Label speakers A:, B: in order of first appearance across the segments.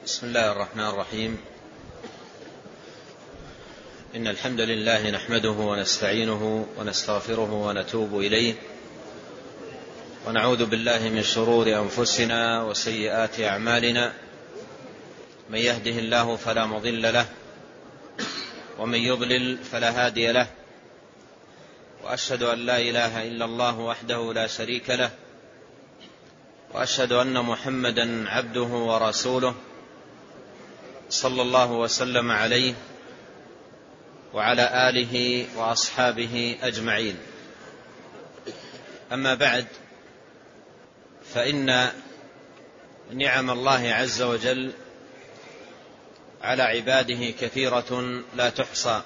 A: بسم الله الرحمن الرحيم. إن الحمد لله نحمده ونستعينه ونستغفره ونتوب إليه، ونعوذ بالله من شرور أنفسنا وسيئات أعمالنا. من يهده الله فلا مضل له، ومن يضلل فلا هادي له، وأشهد أن لا إله إلا الله وحده لا شريك له، وأشهد أن محمدا عبده ورسوله صلى الله وسلم عليه وعلى آله وأصحابه أجمعين. أما بعد، فإن نعم الله عز وجل على عباده كثيرة لا تحصى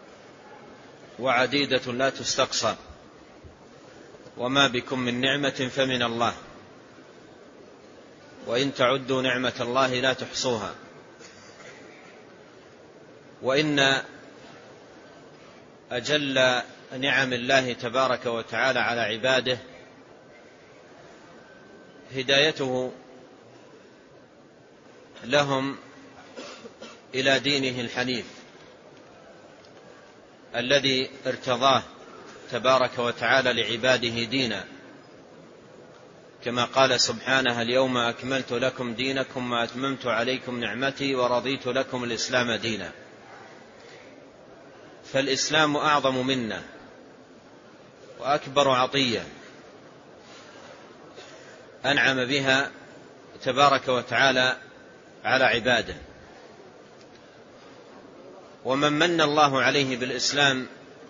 A: وعديدة لا تستقصى، وما بكم من نعمة فمن الله، وإن تعدوا نعمة الله لا تحصوها. وإن أجل نعم الله تبارك وتعالى على عباده هدايته لهم إلى دينه الحنيف الذي ارتضاه تبارك وتعالى لعباده دينا، كما قال سبحانه: اليوم أكملت لكم دينكم وأتممت عليكم نعمتي ورضيت لكم الإسلام دينا. فالإسلام أعظم منة وأكبر عطية أنعم بها تبارك وتعالى على عباده. ومن من الله عليه بالإسلام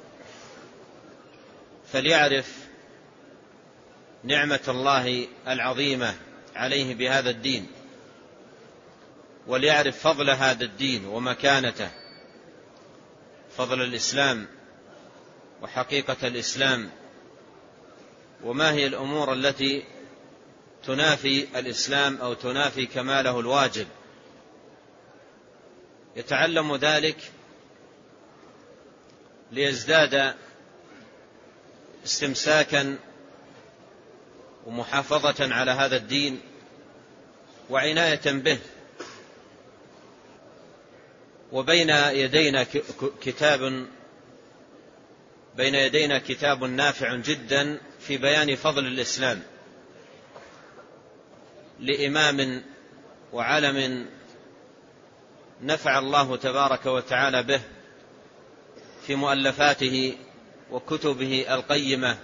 A: فليعرف نعمة الله العظيمة عليه بهذا الدين، وليعرف فضل هذا الدين ومكانته، فضل الإسلام وحقيقة الإسلام، وما هي الأمور التي تنافي الإسلام أو تنافي كماله الواجب. يتعلم ذلك ليزداد استمساكا ومحافظة على هذا الدين وعناية به. وبين يدينا كتاب نافع جدا في بيان فضل الإسلام لإمام وعلم نفع الله تبارك وتعالى به في مؤلفاته وكتبه القيمة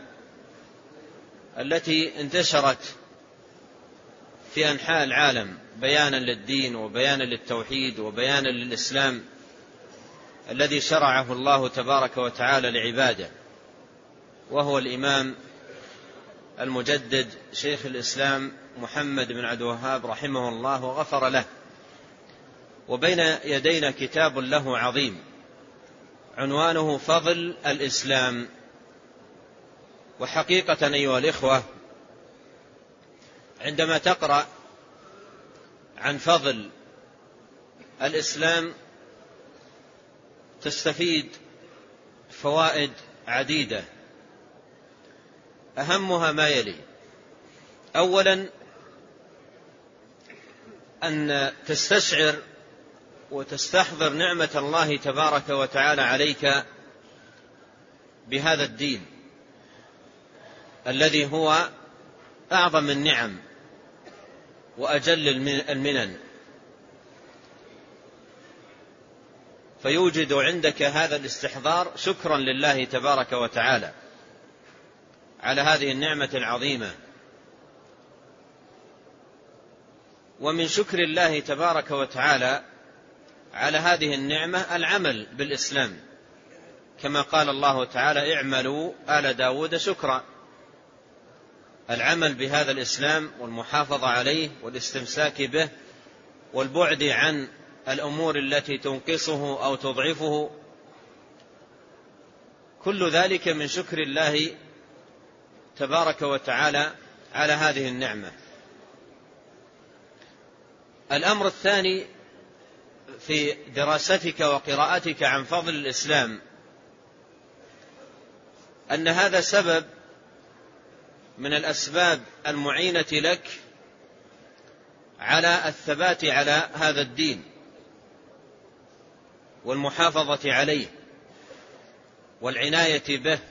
A: التي انتشرت في أنحاء العالم بيانا للدين وبيانا للتوحيد وبيانا للإسلام الذي شرعه الله تبارك وتعالى لعباده، وهو الإمام المجدد شيخ الإسلام محمد بن عبد الوهاب رحمه الله وغفر له. وبين يدينا كتاب له عظيم عنوانه فضل الإسلام. وحقيقة أيها الإخوة، عندما تقرأ عن فضل الإسلام تستفيد فوائد عديدة، أهمها ما يلي: أولا، أن تستشعر وتستحضر نعمة الله تبارك وتعالى عليك بهذا الدين الذي هو أعظم النعم وأجل المنن، فيوجد عندك هذا الاستحضار شكرا لله تبارك وتعالى على هذه النعمة العظيمة. ومن شكر الله تبارك وتعالى على هذه النعمة العمل بالإسلام، كما قال الله تعالى: اعملوا آل داود شكرا. العمل بهذا الإسلام والمحافظة عليه والاستمساك به والبعد عن الأمور التي تنقصه أو تضعفه، كل ذلك من شكر الله تبارك وتعالى على هذه النعمة. الأمر الثاني في دراستك وقراءتك عن فضل الإسلام أن هذا سبب من الأسباب المعينة لك على الثبات على هذا الدين والمحافظة عليه والعناية به.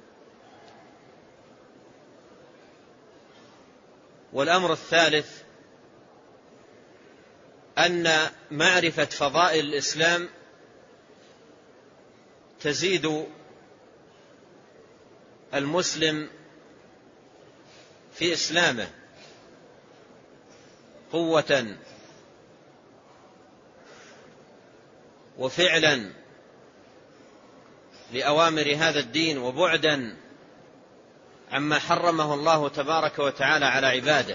A: والأمر الثالث أن معرفة فضائل الإسلام تزيد المسلم في إسلامه قوة وفعلا لأوامر هذا الدين، وبعدا عما حرمه الله تبارك وتعالى على عباده،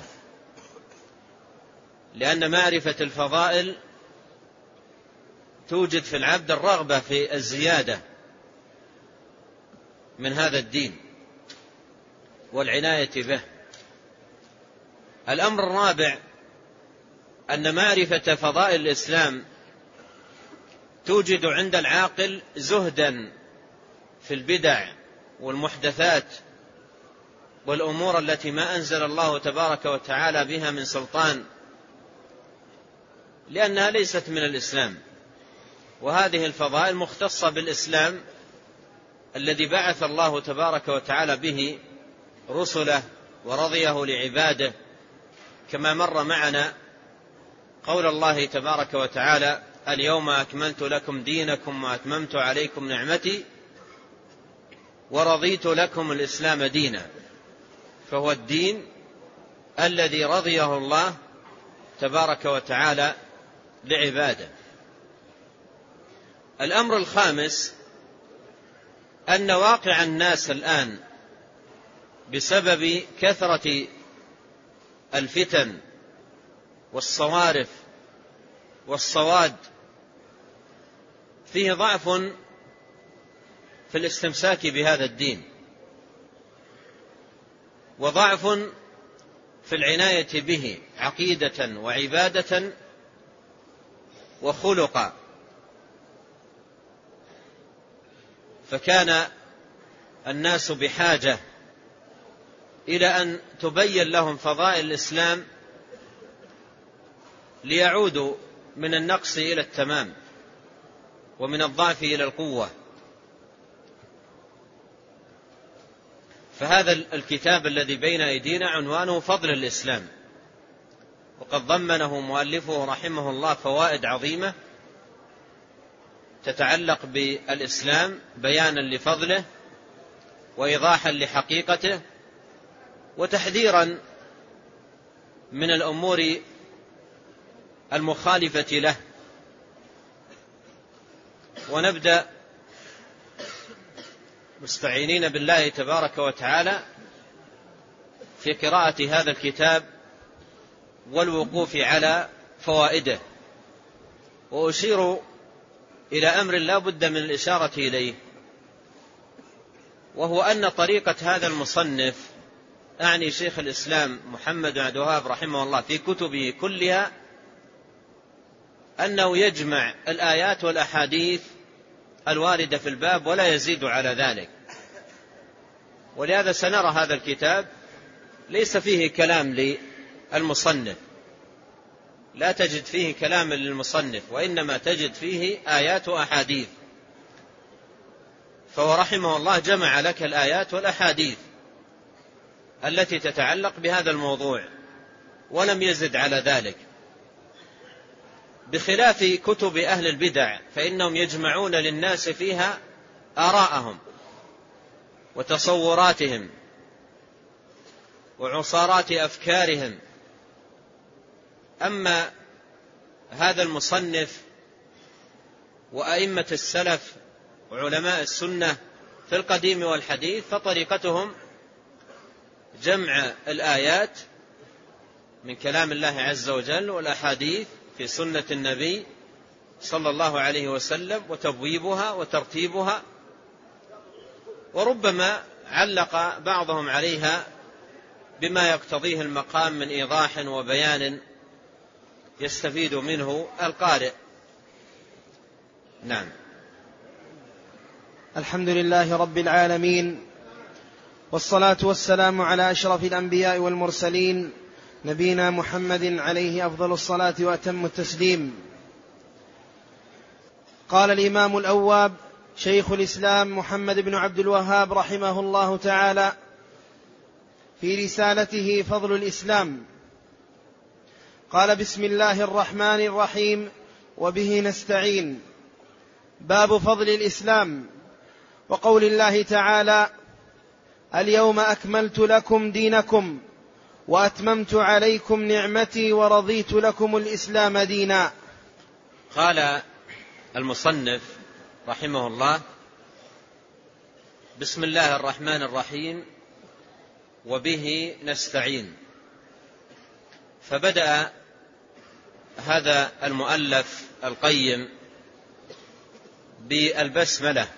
A: لأن معرفة الفضائل توجد في العبد الرغبة في الزيادة من هذا الدين والعناية به. الأمر الرابع أن معرفة فضائل الإسلام توجد عند العاقل زهدا في البدع والمحدثات والأمور التي ما أنزل الله تبارك وتعالى بها من سلطان، لأنها ليست من الإسلام، وهذه الفضائل مختصة بالإسلام الذي بعث الله تبارك وتعالى به رسله ورضيه لعباده، كما مر معنا قول الله تبارك وتعالى: اليوم أكملت لكم دينكم وأتممت عليكم نعمتي ورضيت لكم الإسلام دينا. فهو الدين الذي رضيه الله تبارك وتعالى لعباده. الأمر الخامس أن واقع الناس الآن بسبب كثرة الفتن والصوارف والصواد فيه ضعف في الاستمساك بهذا الدين، وضعف في العناية به عقيدة وعبادة وخلقا. فكان الناس بحاجة إلى أن تبين لهم فضائل الإسلام ليعودوا من النقص إلى التمام ومن الضعف إلى القوة. فهذا الكتاب الذي بين أيدينا عنوانه فضل الإسلام، وقد ضمنه مؤلفه رحمه الله فوائد عظيمة تتعلق بالإسلام بيانا لفضله وإيضاحا لحقيقته وتحذيرا من الأمور المخالفة له. ونبدأ مستعينين بالله تبارك وتعالى في قراءة هذا الكتاب والوقوف على فوائده. وأشير إلى أمر لا بد من الإشارة إليه، وهو أن طريقة هذا المصنف، أعني شيخ الإسلام محمد بن عبد الوهاب رحمه الله، في كتبه كلها أنه يجمع الآيات والأحاديث الواردة في الباب ولا يزيد على ذلك. ولهذا سنرى هذا الكتاب ليس فيه كلام للمصنف، لا تجد فيه كلام للمصنف، وإنما تجد فيه آيات وأحاديث. فهو رحمه الله جمع لك الآيات والأحاديث التي تتعلق بهذا الموضوع ولم يزد على ذلك، بخلاف كتب أهل البدع فإنهم يجمعون للناس فيها آراءهم وتصوراتهم وعصارات أفكارهم. أما هذا المصنف وأئمة السلف وعلماء السنة في القديم والحديث فطريقتهم جمع الآيات من كلام الله عز وجل والأحاديث في سنة النبي صلى الله عليه وسلم وتبويبها وترتيبها، وربما علق بعضهم عليها بما يقتضيه المقام من إيضاح وبيان يستفيد منه القارئ. نعم.
B: الحمد لله رب العالمين، والصلاة والسلام على أشرف الأنبياء والمرسلين، نبينا محمد عليه أفضل الصلاة وأتم التسليم. قال الإمام الأواب شيخ الإسلام محمد بن عبد الوهاب رحمه الله تعالى في رسالته فضل الإسلام، قال: بسم الله الرحمن الرحيم، وبه نستعين. باب فضل الإسلام، وقول الله تعالى: اليوم أكملت لكم دينكم وأتممت عليكم نعمتي ورضيت لكم الإسلام دينا.
A: قال المصنف رحمه الله: بسم الله الرحمن الرحيم، وبه نستعين. فبدأ هذا المؤلف القيم بالبسملة،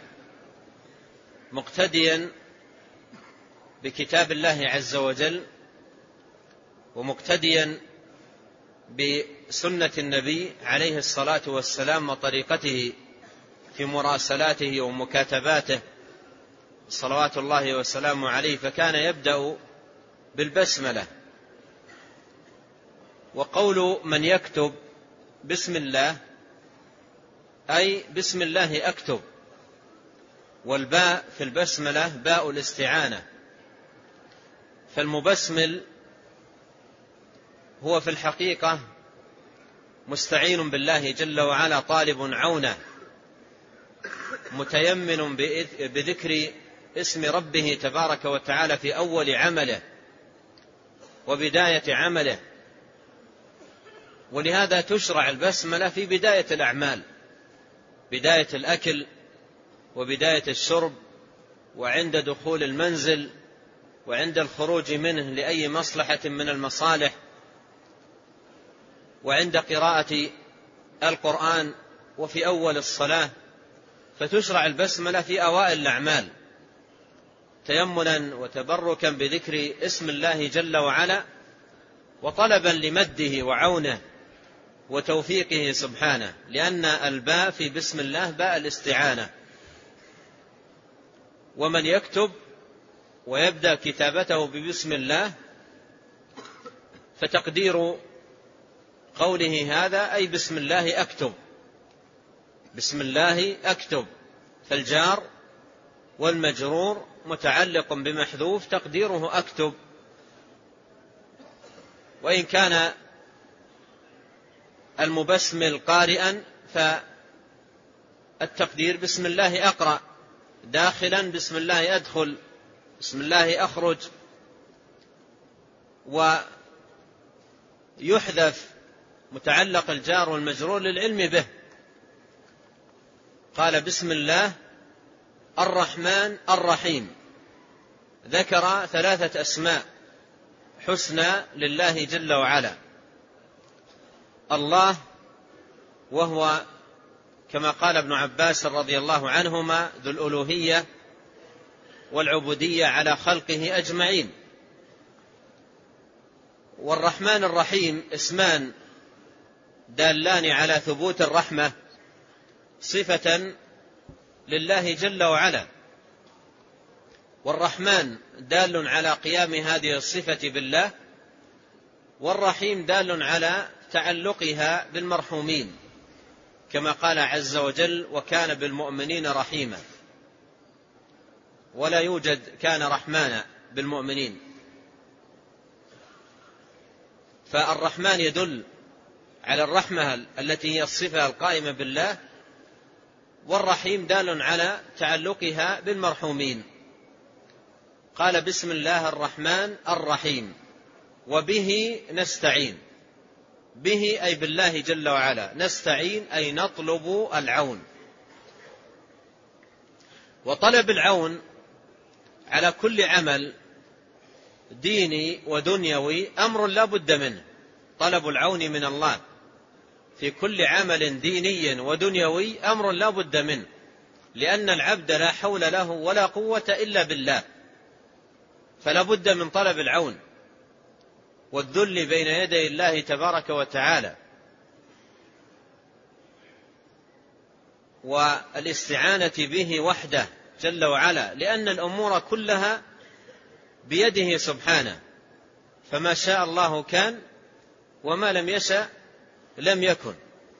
A: مقتديا بكتاب الله عز وجل ومقتديا بسنة النبي عليه الصلاة والسلام وطريقته في مراسلاته ومكاتباته صلوات الله وسلامه عليه، فكان يبدأ بالبسملة. وقول من يكتب بسم الله أي بسم الله أكتب، والباء في البسملة باء الاستعانة، فالمبسمل هو في الحقيقة مستعين بالله جل وعلا، طالب عونه، متيمن بذكر اسم ربه تبارك وتعالى في أول عمله وبداية عمله. ولهذا تشرع البسملة في بداية الأعمال، بداية الأكل وبداية الشرب، وعند دخول المنزل، وعند الخروج منه لأي مصلحة من المصالح، وعند قراءة القرآن، وفي أول الصلاة. فتشرع البسملة في أوائل الأعمال تيمنا وتبركا بذكر اسم الله جل وعلا، وطلبا لمده وعونه وتوفيقه سبحانه، لأن الباء في بسم الله باء الاستعانة. ومن يكتب ويبدأ كتابته ببسم الله، فتقدير قوله هذا أي بسم الله أكتب، بسم الله أكتب، فالجار والمجرور متعلق بمحذوف تقديره أكتب. وإن كان المبسمل قارئا فالتقدير بسم الله أقرأ، داخلا بسم الله أدخل، بسم الله أخرج. ويحذف متعلق الجار والمجرور للعلم به. قال: بسم الله الرحمن الرحيم، ذكر 3 أسماء حسنى لله جل وعلا. الله، وهو كما قال ابن عباس رضي الله عنهما ذو الألوهية والعبودية على خلقه أجمعين. والرحمن الرحيم اسمان دالان على ثبوت الرحمة، صفة لله جل وعلا، والرحمن دال على قيام هذه الصفة بالله، والرحيم دال على تعلقها بالمرحومين، كما قال عز وجل: وكان بالمؤمنين رحيما. ولا يوجد كان رحمانا بالمؤمنين. فالرحمن يدل على الرحمة التي هي الصفة القائمة بالله، والرحيم دال على تعلقها بالمرحومين. قال: بسم الله الرحمن الرحيم، وبه نستعين. به أي بالله جل وعلا، نستعين أي نطلب العون. وطلب العون على كل عمل ديني ودنيوي أمر لا بد منه، طلب العون من الله في كل عمل ديني ودنيوي أمر لا بد منه، لأن العبد لا حول له ولا قوة إلا بالله، فلا بد من طلب العون والذل بين يدي الله تبارك وتعالى، والاستعانة به وحده جل وعلا، لأن الأمور كلها بيده سبحانه. فما شاء الله كان وما لم يشأ لم يكن.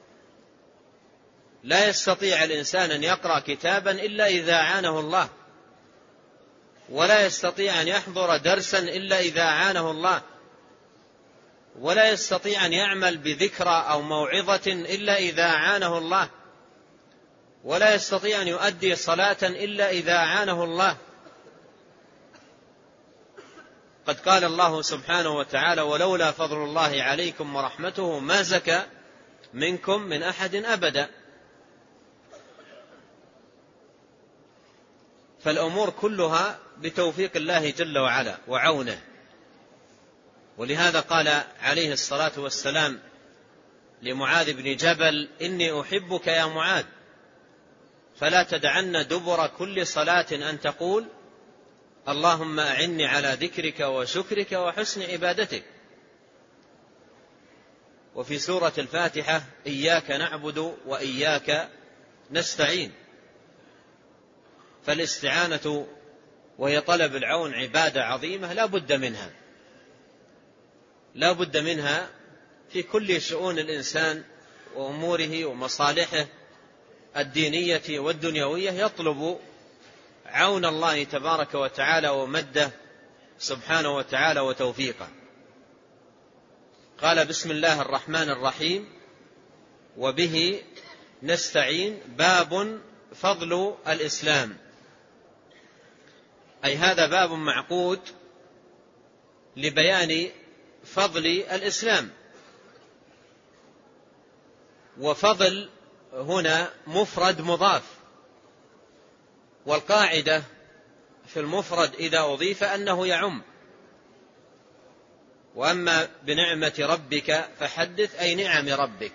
A: لا يستطيع الإنسان أن يقرأ كتابا إلا إذا أعانه الله، ولا يستطيع أن يحضر درسا إلا إذا أعانه الله، ولا يستطيع أن يعمل بذكرى أو موعظة إلا إذا أعانه الله، ولا يستطيع أن يؤدي صلاة إلا إذا أعانه الله. قد قال الله سبحانه وتعالى: ولولا فضل الله عليكم ورحمته ما زكى منكم من أحد أبدا. فالأمور كلها بتوفيق الله جل وعلا وعونه. ولهذا قال عليه الصلاة والسلام لمعاذ بن جبل: إني أحبك يا معاذ، فلا تدعن دبر كل صلاة أن تقول: اللهم أعني على ذكرك وشكرك وحسن عبادتك. وفي سورة الفاتحة: إياك نعبد وإياك نستعين. فالاستعانة وهي طلب العون عبادة عظيمة لا بد منها في كل شؤون الإنسان وأموره ومصالحه الدينية والدنيوية، يطلب عون الله تبارك وتعالى ومده سبحانه وتعالى وتوفيقه. قال: بسم الله الرحمن الرحيم، وبه نستعين. باب فضل الإسلام، أي هذا باب معقود لبيان فضل الإسلام. وفضل هنا مفرد مضاف، والقاعدة في المفرد إذا أضيف أنه يعم. وأما بنعمة ربك فحدث، أي نعم ربك.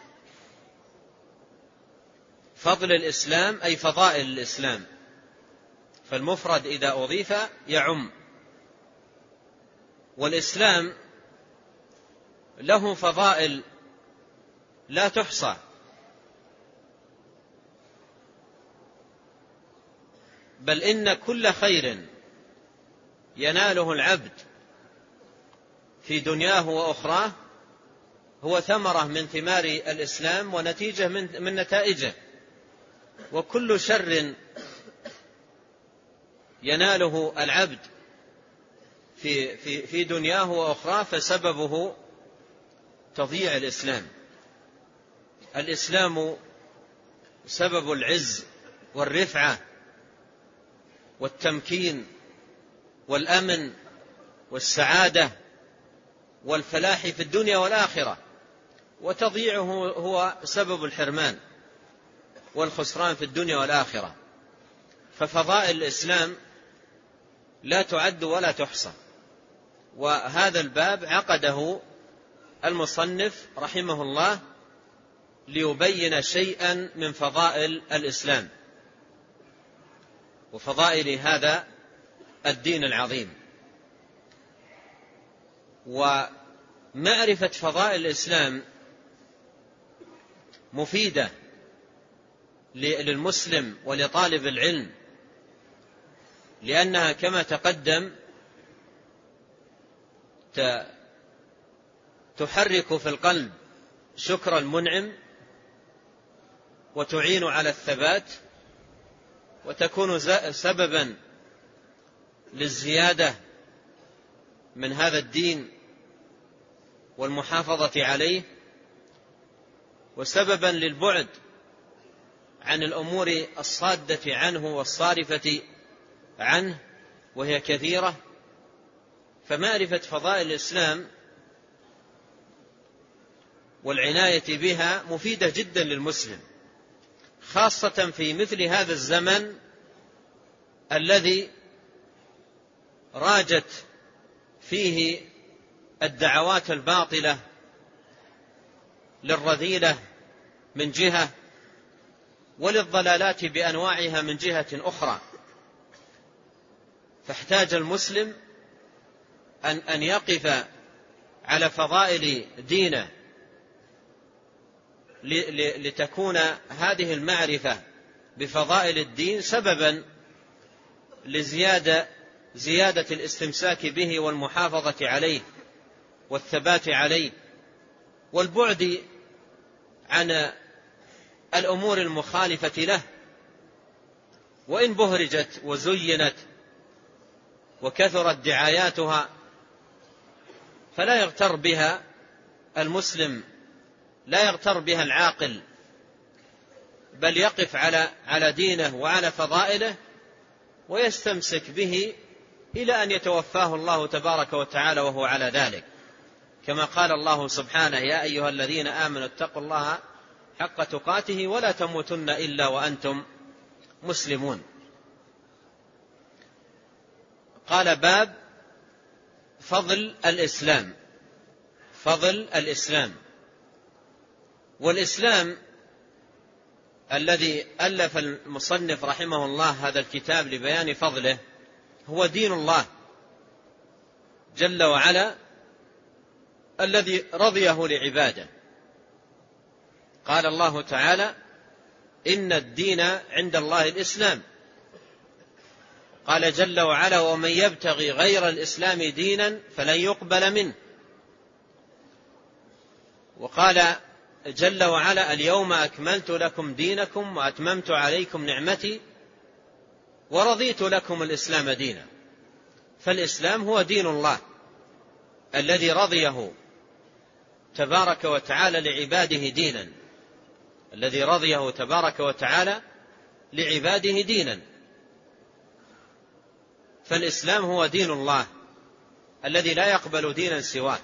A: فضل الإسلام أي فضائل الإسلام، فالمفرد إذا أضيف يعم. والإسلام له فضائل لا تحصى، بل إن كل خير يناله العبد في دنياه وأخراه هو ثمرة من ثمار الإسلام ونتيجة من نتائجه، وكل شر يناله العبد في دنياه وأخراه فسببه تضييع الإسلام. الإسلام سبب العز والرفعة والتمكين والأمن والسعادة والفلاح في الدنيا والآخرة، وتضييعه هو سبب الحرمان والخسران في الدنيا والآخرة. ففضائل الإسلام لا تعد ولا تحصى. وهذا الباب عقده المصنف رحمه الله ليبين شيئا من فضائل الإسلام وفضائل هذا الدين العظيم. ومعرفة فضائل الإسلام مفيدة للمسلم ولطالب العلم، لأنها كما تقدم تحرك في القلب شكر المنعم، وتعين على الثبات، وتكون سببا للزيادة من هذا الدين والمحافظة عليه، وسببا للبعد عن الأمور الصادة عنه والصارفة عنه، وهي كثيرة. فمعرفة فضائل الإسلام والعناية بها مفيدة جدا للمسلم، خاصة في مثل هذا الزمن الذي راجت فيه الدعوات الباطلة للرذيلة من جهة، وللضلالات بأنواعها من جهة أخرى. فاحتاج المسلم أن يقف على فضائل دينه لتكون هذه المعرفة بفضائل الدين سببا لزيادة الاستمساك به والمحافظة عليه والثبات عليه والبعد عن الأمور المخالفة له، وإن بهرجت وزينت وكثرت دعاياتها فلا يغتر بها المسلم، لا يغتر بها العاقل، بل يقف على دينه وعلى فضائله ويستمسك به إلى أن يتوفاه الله تبارك وتعالى وهو على ذلك، كما قال الله سبحانه: يا أيها الذين آمنوا اتقوا الله حق تقاته ولا تموتن إلا وأنتم مسلمون. قال: باب فضل الإسلام. فضل الإسلام. والإسلام الذي ألف المصنف رحمه الله هذا الكتاب لبيان فضله هو دين الله جل وعلا الذي رضيه لعباده. قال الله تعالى: إن الدين عند الله الإسلام. قال جل وعلا: ومن يبتغي غير الإسلام دينا فلن يقبل منه. وقال جل وعلا: اليوم أكملت لكم دينكم وأتممت عليكم نعمتي ورضيت لكم الإسلام دينا. فالإسلام هو دين الله الذي رضيه تبارك وتعالى لعباده دينا، الذي رضيه تبارك وتعالى لعباده دينا. فالإسلام هو دين الله الذي لا يقبل دينا سواه،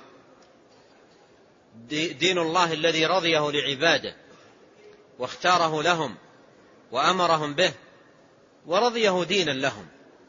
A: دين الله الذي رضيه لعباده واختاره لهم وأمرهم به ورضيه دينا لهم.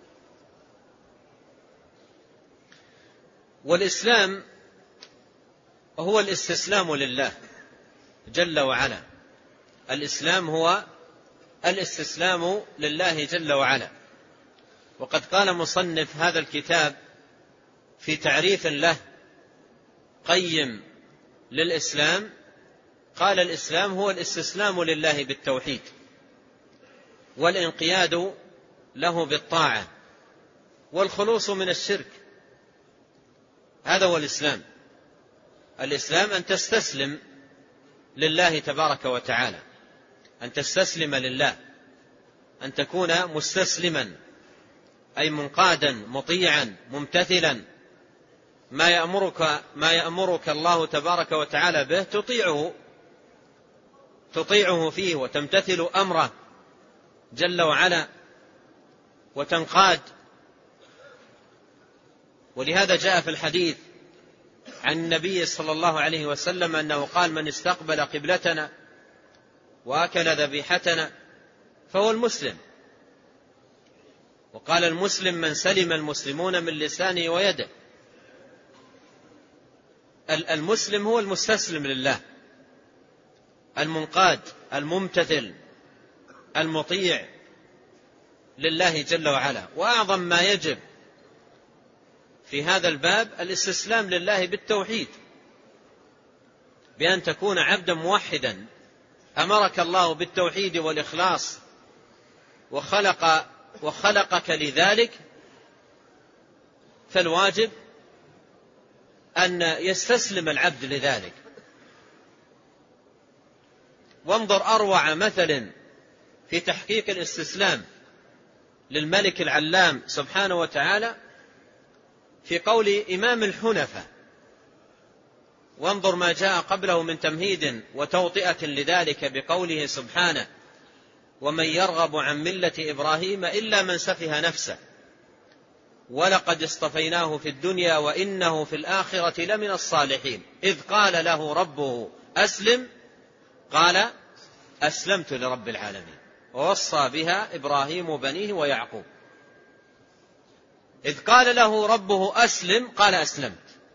A: والإسلام هو الاستسلام لله جل وعلا. الإسلام هو الاستسلام لله جل وعلا. وقد قال مصنف هذا الكتاب في تعريف له قيم للإسلام، قال: الإسلام هو الاستسلام لله بالتوحيد والانقياد له بالطاعة والخلوص من الشرك. هذا هو الإسلام. الإسلام أن تستسلم لله تبارك وتعالى، أن تستسلم لله، أن تكون مستسلما أي منقادا مطيعا ممتثلا، ما يأمرك الله تبارك وتعالى به تطيعه فيه وتمتثل أمره جل وعلا وتنقاد. ولهذا جاء في الحديث عن النبي صلى الله عليه وسلم أنه قال: من استقبل قبلتنا وأكل ذبيحتنا فهو المسلم. وقال: المسلم من سلم المسلمون من لسانه ويده. المسلم هو المستسلم لله، المنقاد الممتثل المطيع لله جل وعلا. وأعظم ما يجب في هذا الباب الاستسلام لله بالتوحيد، بأن تكون عبدا موحدا. أمرك الله بالتوحيد والإخلاص وخلقك لذلك، فالواجب أن يستسلم العبد لذلك. وانظر أروع مثل في تحقيق الاستسلام للملك العلام سبحانه وتعالى في قول إمام الحنفاء. وانظر ما جاء قبله من تمهيد وتوطئة لذلك بقوله سبحانه: ومن يرغب عن ملة إبراهيم إلا من سفه نفسه ولقد اصطفيناه في الدنيا وإنه في الآخرة لمن الصالحين إذ قال له ربه أسلم قال أسلمت لرب العالمين ووصى بها إبراهيم بنيه ويعقوب. إذ قال له ربه أسلم قال أسلمت.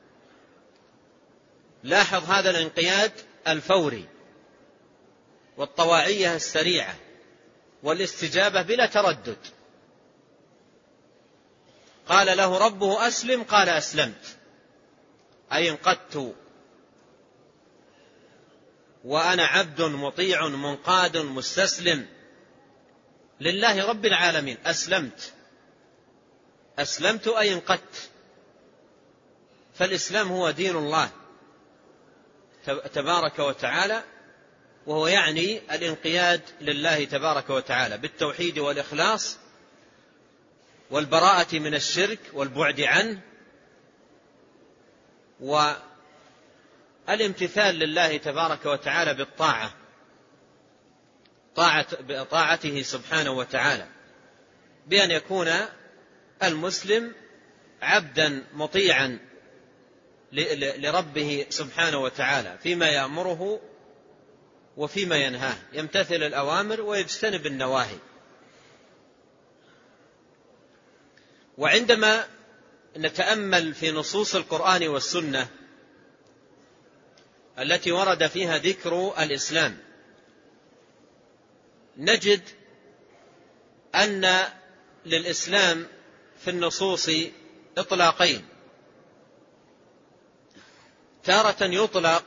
A: لاحظ هذا الانقياد الفوري والطواعية السريعة والاستجابة بلا تردد. قال له ربه أسلم قال أسلمت، أي انقدت وأنا عبد مطيع منقاد مستسلم لله رب العالمين. أسلمت أي انقدت. فالإسلام هو دين الله تبارك وتعالى، وهو يعني الانقياد لله تبارك وتعالى بالتوحيد والإخلاص والبراءة من الشرك والبعد عنه، والامتثال لله تبارك وتعالى بالطاعة، طاعته سبحانه وتعالى، بأن يكون المسلم عبدا مطيعا لربه سبحانه وتعالى فيما يأمره وفيما ينهاه، يمتثل الأوامر ويجتنب النواهي. وعندما نتأمل في نصوص القرآن والسنة التي ورد فيها ذكر الإسلام، نجد أن للإسلام في النصوص إطلاقين: تارة يطلق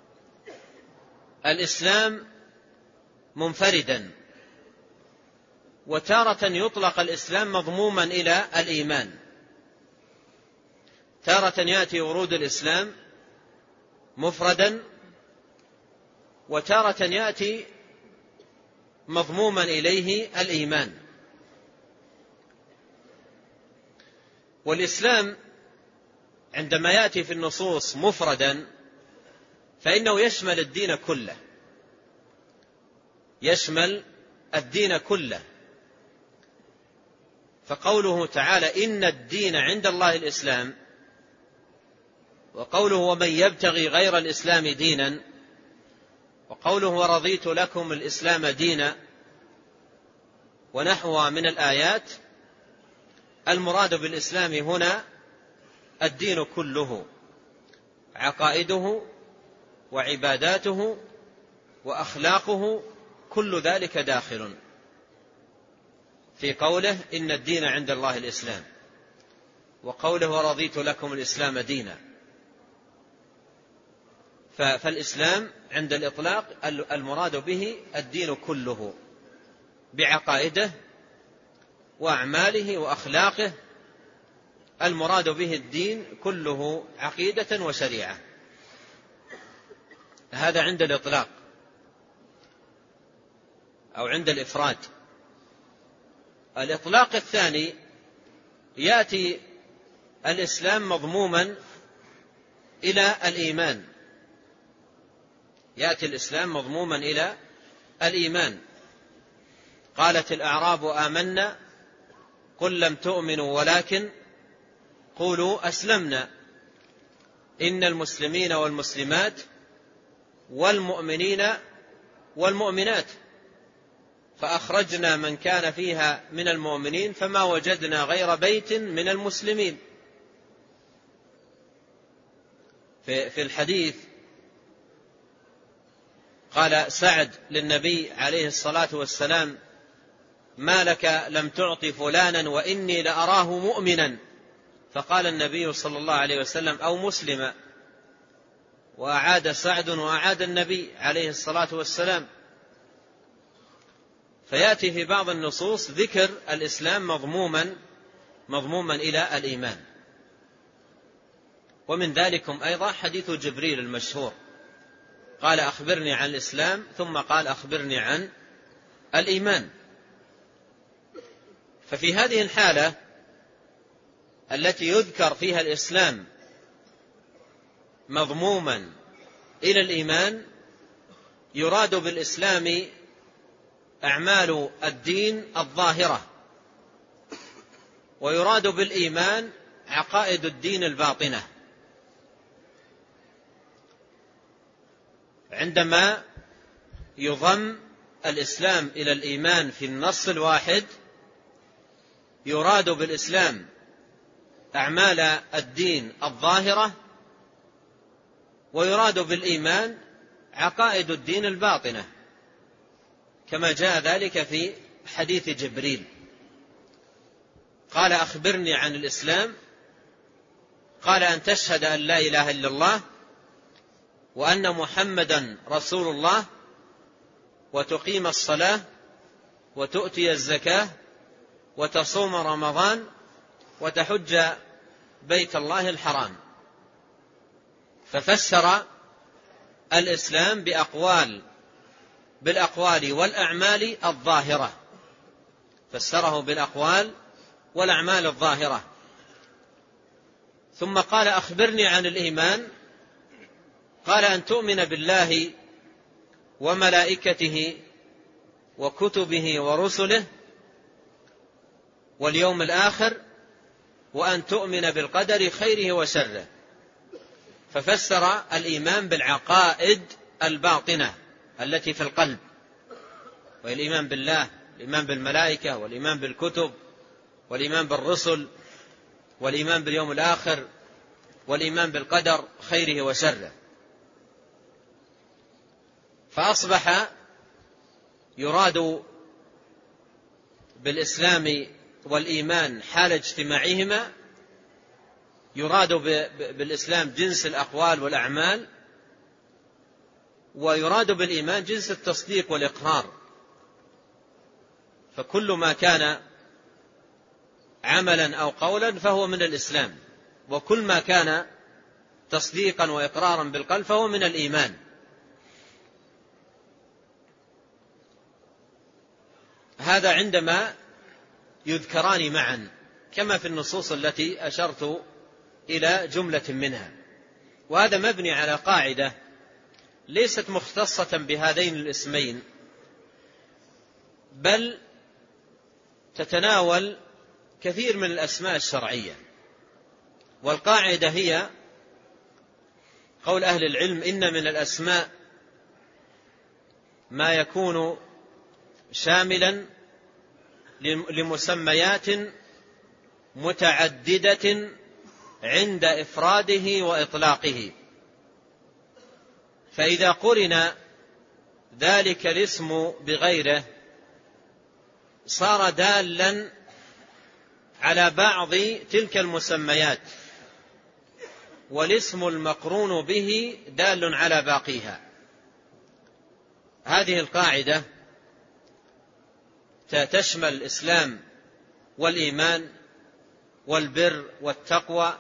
A: الإسلام منفردا، وتارة يطلق الإسلام مضموما إلى الإيمان. تارة يأتي ورود الإسلام مفردا، وتارة يأتي مضموما إليه الإيمان. والإسلام عندما يأتي في النصوص مفردا فإنه يشمل الدين كله، يشمل الدين كله. فقوله تعالى إن الدين عند الله الإسلام، وقوله ومن يبتغي غير الإسلام دينا، وقوله ورضيت لكم الإسلام دينا، ونحوها من الآيات، المراد بالإسلام هنا الدين كله، عقائده وعباداته وأخلاقه، كل ذلك داخل في قوله إن الدين عند الله الإسلام، وقوله ورضيت لكم الإسلام دينا. فالإسلام عند الإطلاق المراد به الدين كله بعقائده وأعماله وأخلاقه، المراد به الدين كله عقيدة وشريعة. هذا عند الإطلاق أو عند الإفراد. الإطلاق الثاني يأتي الإسلام مضموما إلى الإيمان، يأتي الإسلام مضموما إلى الإيمان. قالت الأعراب آمنا قل لم تؤمنوا ولكن قولوا أسلمنا إن المسلمين والمسلمات والمؤمنين والمؤمنات فأخرجنا من كان فيها من المؤمنين فما وجدنا غير بيت من المسلمين. في الحديث قال سعد للنبي عليه الصلاة والسلام ما لك لم تعط فلانا وإني لأراه مؤمنا، فقال النبي صلى الله عليه وسلم أو مسلما، وأعاد سعد وأعاد النبي عليه الصلاة والسلام. فيأتي في بعض النصوص ذكر الإسلام مضموما إلى الإيمان. ومن ذلكم أيضا حديث جبريل المشهور، قال أخبرني عن الإسلام ثم قال أخبرني عن الإيمان. ففي هذه الحالة التي يذكر فيها الإسلام مضموما إلى الإيمان، يراد بالإسلام أعمال الدين الظاهرة، ويراد بالإيمان عقائد الدين الباطنة. عندما يضم الإسلام إلى الإيمان في النص الواحد، يراد بالإسلام أعمال الدين الظاهرة، ويراد بالإيمان عقائد الدين الباطنة، كما جاء ذلك في حديث جبريل. قال أخبرني عن الإسلام، قال أن تشهد أن لا إله إلا الله وأن محمدا رسول الله وتقيم الصلاة وتؤتي الزكاة وتصوم رمضان وتحج بيت الله الحرام. ففسر الإسلام بالأقوال والأعمال الظاهرة، فسره بالأقوال والأعمال الظاهرة. ثم قال: أخبرني عن الإيمان. قال: أن تؤمن بالله وملائكته وكتبه ورسله واليوم الآخر، وأن تؤمن بالقدر خيره وشره. ففسر الإيمان بالعقائد الباطنة التي في القلب، وهي الإيمان بالله، الإيمان بالملائكة، والإيمان بالكتب، والإيمان بالرسل، والإيمان باليوم الآخر، والإيمان بالقدر خيره وشره. فأصبح يراد بالإسلام والإيمان حال اجتماعهما، يراد بالإسلام جنس الأقوال والأعمال، ويراد بالإيمان جنس التصديق والإقرار. فكل ما كان عملا أو قولا فهو من الإسلام، وكل ما كان تصديقا وإقرارا بالقلب فهو من الإيمان. هذا عندما يذكران معا، كما في النصوص التي أشرت إلى جملة منها. وهذا مبني على قاعدة ليست مختصة بهذين الاسمين، بل تتناول كثير من الأسماء الشرعية. والقاعدة هي قول أهل العلم: إن من الأسماء ما يكون شاملا لمسميات متعددة عند إفراده وإطلاقه، فإذا قرن ذلك الاسم بغيره صار دالا على بعض تلك المسميات، والاسم المقرون به دال على باقيها. هذه القاعدة تشمل الإسلام والإيمان والبر والتقوى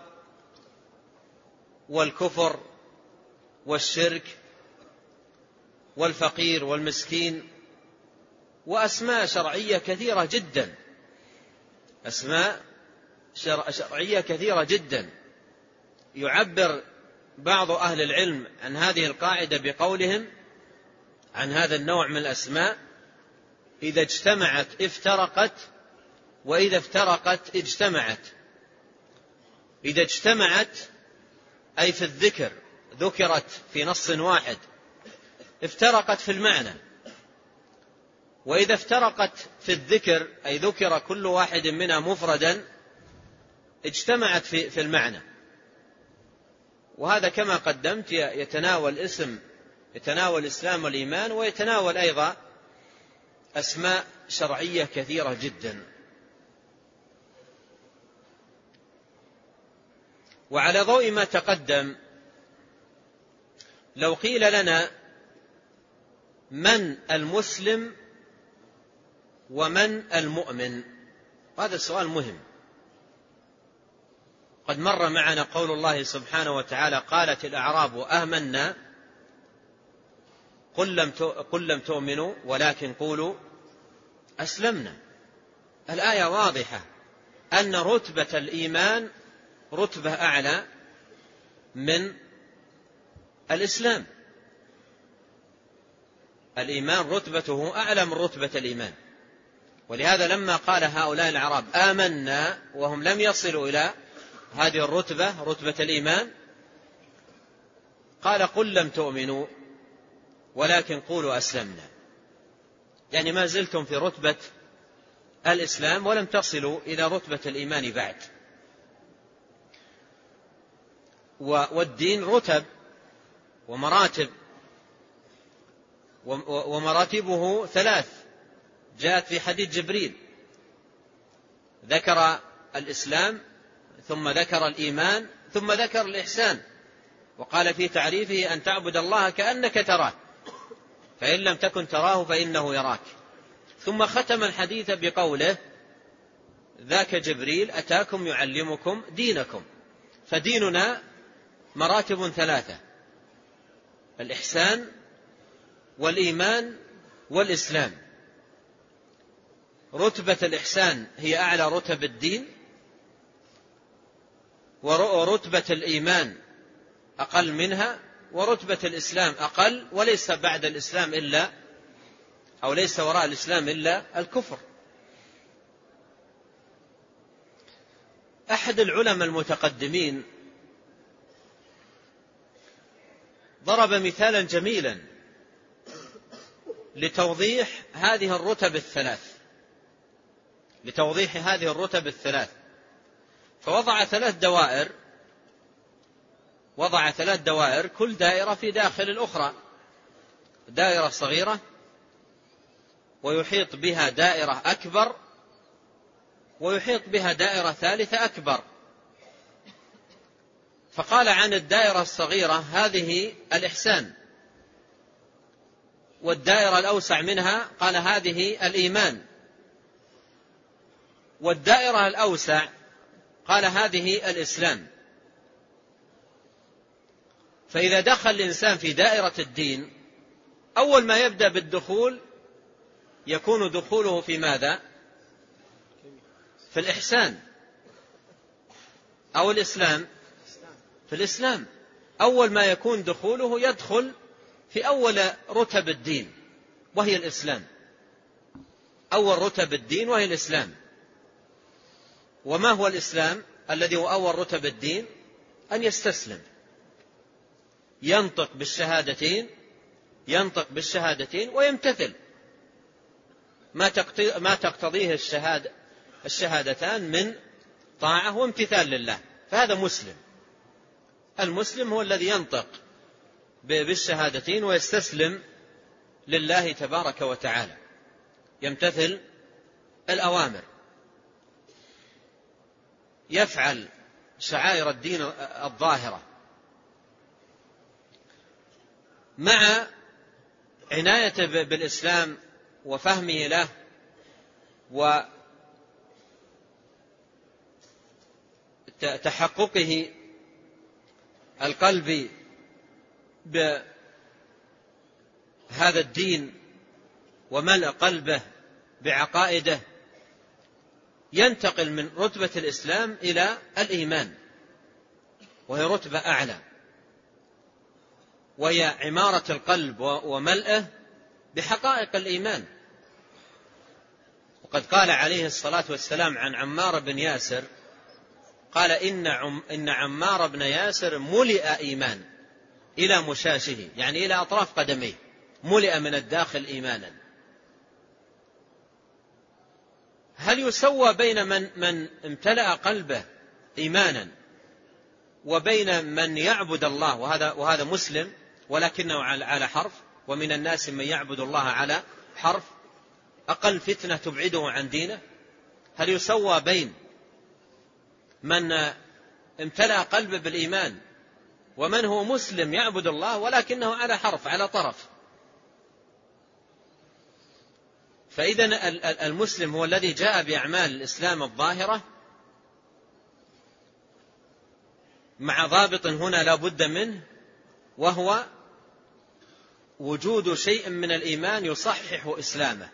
A: والكفر والشرك والفقير والمسكين، وأسماء شرعية كثيرة جدا، أسماء شرعية كثيرة جدا. يعبر بعض أهل العلم عن هذه القاعدة بقولهم عن هذا النوع من الأسماء: إذا اجتمعت افترقت، وإذا افترقت اجتمعت. إذا اجتمعت أي في الذكر، ذكرت في نص واحد، افترقت في المعنى. وإذا افترقت في الذكر أي ذكر كل واحد منها مفردا، اجتمعت في المعنى. وهذا كما قدمت يتناول اسم، يتناول الإسلام والإيمان، ويتناول أيضا أسماء شرعية كثيرة جدا. وعلى ضوء ما تقدم، لو قيل لنا من المسلم ومن المؤمن، هذا السؤال مهم. قد مر معنا قول الله سبحانه وتعالى: قالت الأعراب آمنا قل لم تؤمنوا ولكن قولوا أسلمنا. الآية واضحة أن رتبة الإيمان رتبة أعلى من الإسلام. الإيمان رتبته أعلى من رتبة الإيمان. ولهذا لما قال هؤلاء الأعراب آمنا وهم لم يصلوا إلى هذه الرتبة، رتبة الإيمان، قال: قل لم تؤمنوا ولكن قولوا أسلمنا. يعني ما زلتم في رتبة الإسلام ولم تصلوا إلى رتبة الإيمان بعد. والدين رتب ومراتب، ومراتبه 3 جاءت في حديث جبريل، ذكر الإسلام ثم ذكر الإيمان ثم ذكر الإحسان، وقال في تعريفه: أن تعبد الله كأنك تراه فإن لم تكن تراه فإنه يراك. ثم ختم الحديث بقوله: ذاك جبريل أتاكم يعلمكم دينكم. فديننا مراتب ثلاثة: الإحسان والإيمان والإسلام. رتبة الإحسان هي أعلى رتب الدين، ورتبة الإيمان أقل منها، ورتبة الإسلام أقل، وليس بعد الإسلام إلا، أو ليس وراء الإسلام إلا الكفر. أحد العلماء المتقدمين ضرب مثالا جميلا لتوضيح هذه الرتب الثلاث، فوضع ثلاث دوائر، كل دائرة في داخل الأخرى، دائرة صغيرة ويحيط بها دائرة أكبر ويحيط بها دائرة ثالثة أكبر. فقال عن الدائرة الصغيرة هذه الإحسان، والدائرة الأوسع منها قال هذه الإيمان، والدائرة الأوسع قال هذه الإسلام. فإذا دخل الإنسان في دائرة الدين، أول ما يبدأ بالدخول يكون دخوله في ماذا؟ في الإحسان أو الإسلام؟ في الإسلام. أول ما يكون دخوله يدخل في أول رتب الدين وهي الإسلام، أول رتب الدين وهي الإسلام. وما هو الإسلام الذي هو أول رتب الدين؟ أن يستسلم، ينطق بالشهادتين ويمتثل ما تقتضيه الشهادتان من طاعة وامتثال لله، فهذا مسلم. المسلم هو الذي ينطق بالشهادتين ويستسلم لله تبارك وتعالى، يمتثل الأوامر، يفعل شعائر الدين الظاهرة، مع عنايته بالإسلام وفهمه له وتحققه القلبي بهذا الدين وملء قلبه بعقائده، ينتقل من رتبة الإسلام إلى الإيمان، وهي رتبة أعلى، وهي عمارة القلب وملئه بحقائق الإيمان. وقد قال عليه الصلاة والسلام عن عمار بن ياسر، قال إن عمار بن ياسر ملئ إيمان إلى مشاشه، يعني إلى أطراف قدميه، ملئ من الداخل إيمانا. هل يسوى بين من امتلأ قلبه إيمانا وبين من يعبد الله وهذا مسلم ولكنه على حرف؟ ومن الناس من يعبد الله على حرف، أقل فتنة تبعده عن دينه. هل يسوى بين من امتلأ قلبه بالإيمان ومن هو مسلم يعبد الله ولكنه على حرف، على طرف؟ فإذا المسلم هو الذي جاء بأعمال الإسلام الظاهرة، مع ضابط هنا لا بد منه، وهو وجود شيء من الإيمان يصحح إسلامه.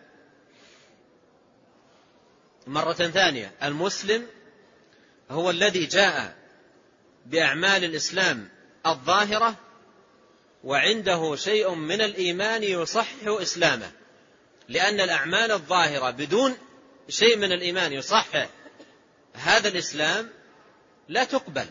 A: مرة ثانية، المسلم هو الذي جاء بأعمال الإسلام الظاهرة وعنده شيء من الإيمان يصحح إسلامه، لأن الأعمال الظاهرة بدون شيء من الإيمان يصحح هذا الإسلام لا تقبل،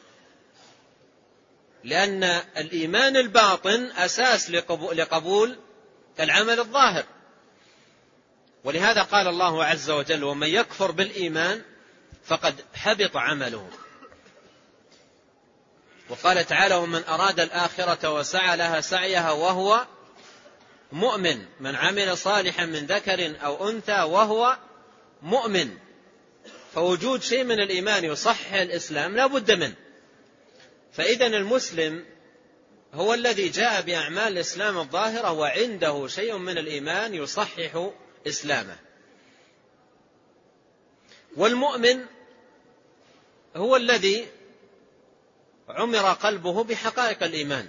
A: لأن الإيمان الباطن أساس لقبول العمل الظاهر. ولهذا قال الله عز وجل: ومن يكفر بالإيمان فقد حبط عمله. وقال تعالى: ومن أراد الآخرة وسعى لها سعيها وهو مؤمن، من عمل صالحا من ذكر أو أنثى وهو مؤمن. فوجود شيء من الإيمان يصحح الإسلام لا بد منه. فإذا المسلم هو الذي جاء بأعمال الإسلام الظاهرة وعنده شيء من الإيمان يصحح إسلامه. والمؤمن هو الذي عمر قلبه بحقائق الإيمان،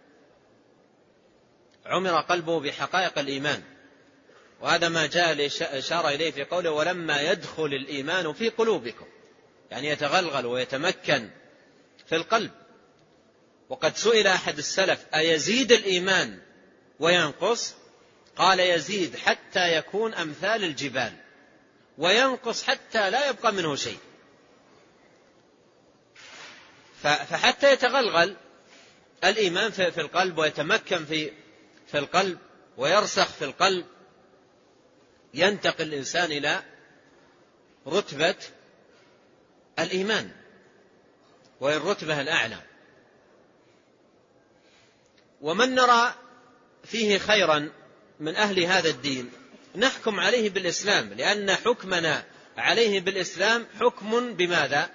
A: عمر قلبه بحقائق الإيمان. وهذا ما جاء الإشارة إليه في قوله ولما يدخل الإيمان في قلوبكم، يعني يتغلغل ويتمكن في القلب. وقد سئل أحد السلف أيزيد الإيمان وينقص؟ قال يزيد حتى يكون أمثال الجبال، وينقص حتى لا يبقى منه شيء. فحتى يتغلغل الإيمان في القلب ويتمكن في القلب ويرسخ في القلب، ينتقل الإنسان إلى رتبة الإيمان وهي الرتبة الأعلى. ومن نرى فيه خيرا من أهل هذا الدين نحكم عليه بالإسلام، لأن حكمنا عليه بالإسلام حكم بماذا؟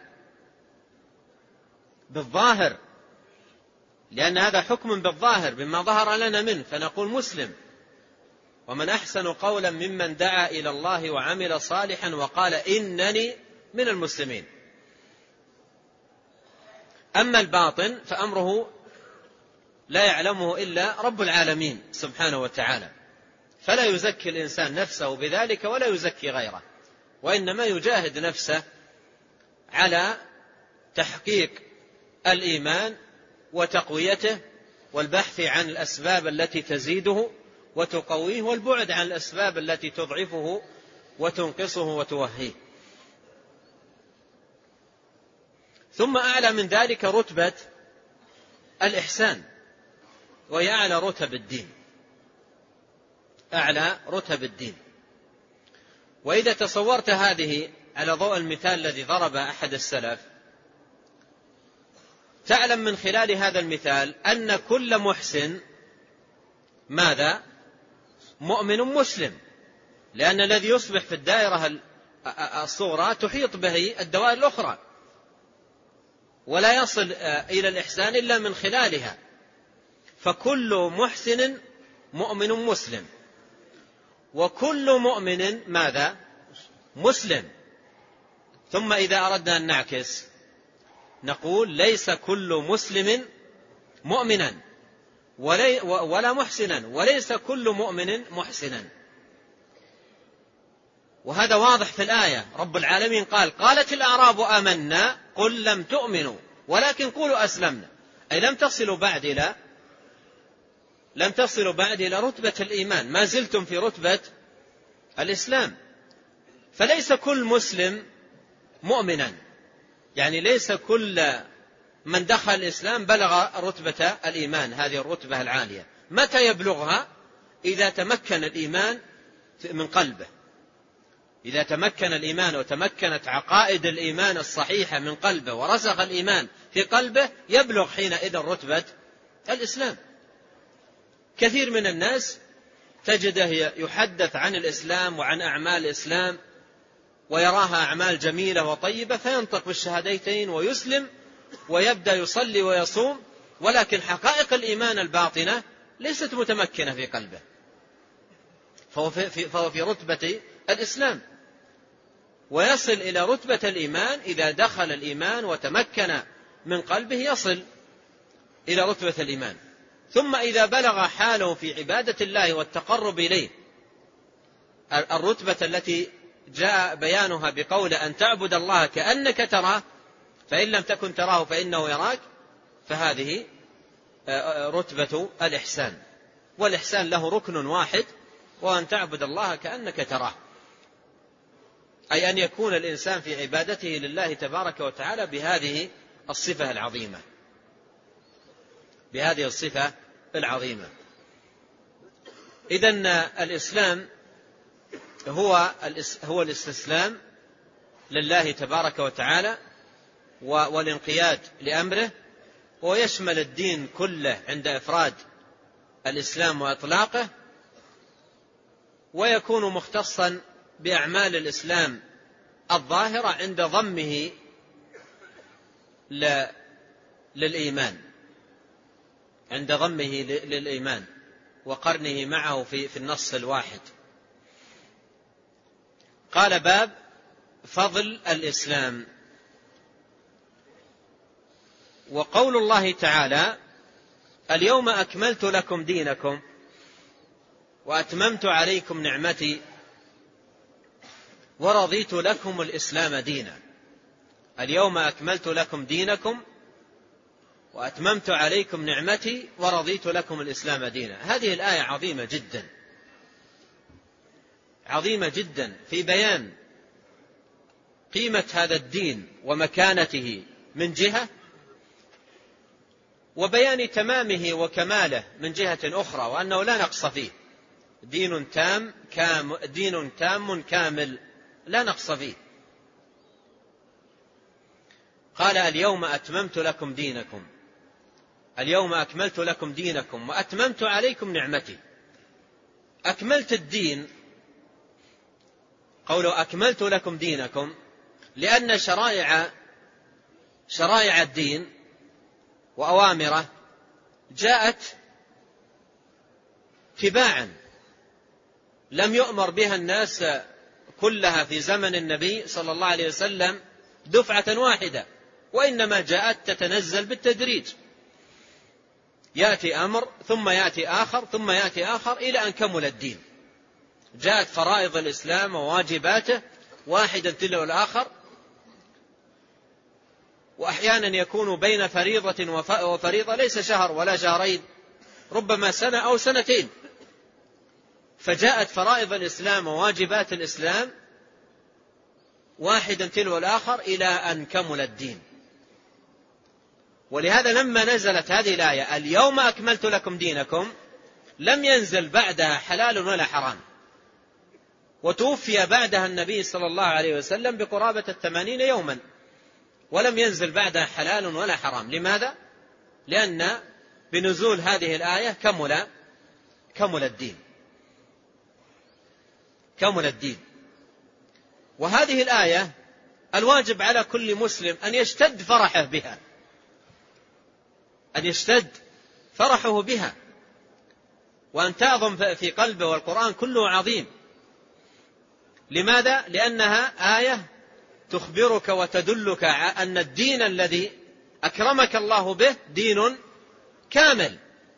A: بالظاهر، لأن هذا حكم بالظاهر بما ظهر لنا منه، فنقول مسلم. ومن أحسن قولا ممن دعا إلى الله وعمل صالحا وقال إنني من المسلمين. أما الباطن فأمره لا يعلمه إلا رب العالمين سبحانه وتعالى، فلا يزكي الإنسان نفسه بذلك ولا يزكي غيره، وإنما يجاهد نفسه على تحقيق الإيمان وتقويته والبحث عن الأسباب التي تزيده وتقويه، والبعد عن الأسباب التي تضعفه وتنقصه وتوهيه. ثم أعلى من ذلك رتبة الإحسان، وهي أعلى رتب الدين، أعلى رتب الدين. وإذا تصورت هذه على ضوء المثال الذي ضرب أحد السلف، تعلم من خلال هذا المثال أن كل محسن ماذا؟ مؤمن مسلم، لأن الذي يصبح في الدائرة الصغرى تحيط به الدوائر الأخرى، ولا يصل إلى الإحسان إلا من خلالها. فكل محسن مؤمن مسلم، وكل مؤمن ماذا؟ مسلم. ثم إذا أردنا أن نعكس نقول ليس كل مسلم مؤمنا ولا محسنا، وليس كل مؤمن محسنا. وهذا واضح في الآية. رب العالمين قال قالت الأعراب آمنا قل لم تؤمنوا ولكن قولوا أسلمنا، أي لم تصلوا بعد إلى رتبة الإيمان، ما زلتم في رتبة الإسلام. فليس كل مسلم مؤمنا، يعني ليس كل من دخل الإسلام بلغ رتبة الإيمان، هذه الرتبة العالية. متى يبلغها؟ إذا تمكن الإيمان من قلبه، إذا تمكن الإيمان وتمكنت عقائد الإيمان الصحيحة من قلبه ورسخ الإيمان في قلبه، يبلغ حينئذ رتبة الإسلام. كثير من الناس تجده يحدث عن الإسلام وعن أعمال الإسلام ويراها أعمال جميلة وطيبة، فينطق بالشهادتين ويسلم ويبدأ يصلي ويصوم، ولكن حقائق الإيمان الباطنة ليست متمكنة في قلبه، فهو في رتبة الإسلام. ويصل إلى رتبة الإيمان إذا دخل الإيمان وتمكن من قلبه، يصل إلى رتبة الإيمان. ثم إذا بلغ حاله في عبادة الله والتقرب إليه الرتبة التي جاء بيانها بقول أن تعبد الله كأنك تراه فإن لم تكن تراه فإنه يراك، فهذه رتبة الإحسان. والإحسان له ركن واحد، وأن تعبد الله كأنك تراه، أي أن يكون الإنسان في عبادته لله تبارك وتعالى بهذه الصفة العظيمة، بهذه الصفة العظيمة. إذن الإسلام هو الاستسلام لله تبارك وتعالى والانقياد لأمره، ويشمل الدين كله عند إفراد الإسلام وإطلاقه، ويكون مختصا بأعمال الإسلام الظاهرة عند ضمه للإيمان، عند ضمه للإيمان وقرنه معه في النص الواحد. قال باب فضل الإسلام. وقول الله تعالى اليوم أكملت لكم دينكم وأتممت عليكم نعمتي ورضيت لكم الإسلام دينا. اليوم أكملت لكم دينكم وأتممت عليكم نعمتي ورضيت لكم الإسلام دينا. هذه الآية عظيمة جدا، عظيمة جدا في بيان قيمة هذا الدين ومكانته من جهة، وبيان تمامه وكماله من جهة أخرى، وأنه لا نقص فيه، دين تام كامل لا نقص فيه. قال اليوم أتممت لكم دينكم، اليوم أكملت لكم دينكم وأتممت عليكم نعمتي. أكملت الدين، قوله أكملت لكم دينكم، لأن شرائع الدين وأوامره جاءت تباعا، لم يؤمر بها الناس كلها في زمن النبي صلى الله عليه وسلم دفعة واحدة، وإنما جاءت تتنزل بالتدريج، يأتي أمر ثم يأتي آخر ثم يأتي آخر إلى أن كمل الدين. جاءت فرائض الإسلام وواجباته واحدا تلو الآخر، وأحيانا يكون بين فريضة وفريضة ليس شهر ولا شهرين، ربما سنة أو سنتين. فجاءت فرائض الإسلام وواجبات الإسلام واحدا تلو الآخر إلى أن كمل الدين. ولهذا لما نزلت هذه الآية اليوم أكملت لكم دينكم لم ينزل بعدها حلال ولا حرام، وتوفي بعدها النبي صلى الله عليه وسلم بقرابة 80 يوما، ولم ينزل بعدها حلال ولا حرام. لماذا؟ لأن بنزول هذه الآية كمل الدين. وهذه الآية الواجب على كل مسلم أن يشتد فرحه بها، أن يشتد فرحه بها، وأن تعظم في قلبه، والقرآن كله عظيم. لماذا؟ لأنها آية تخبرك وتدلك أن الدين الذي أكرمك الله به دين كامل.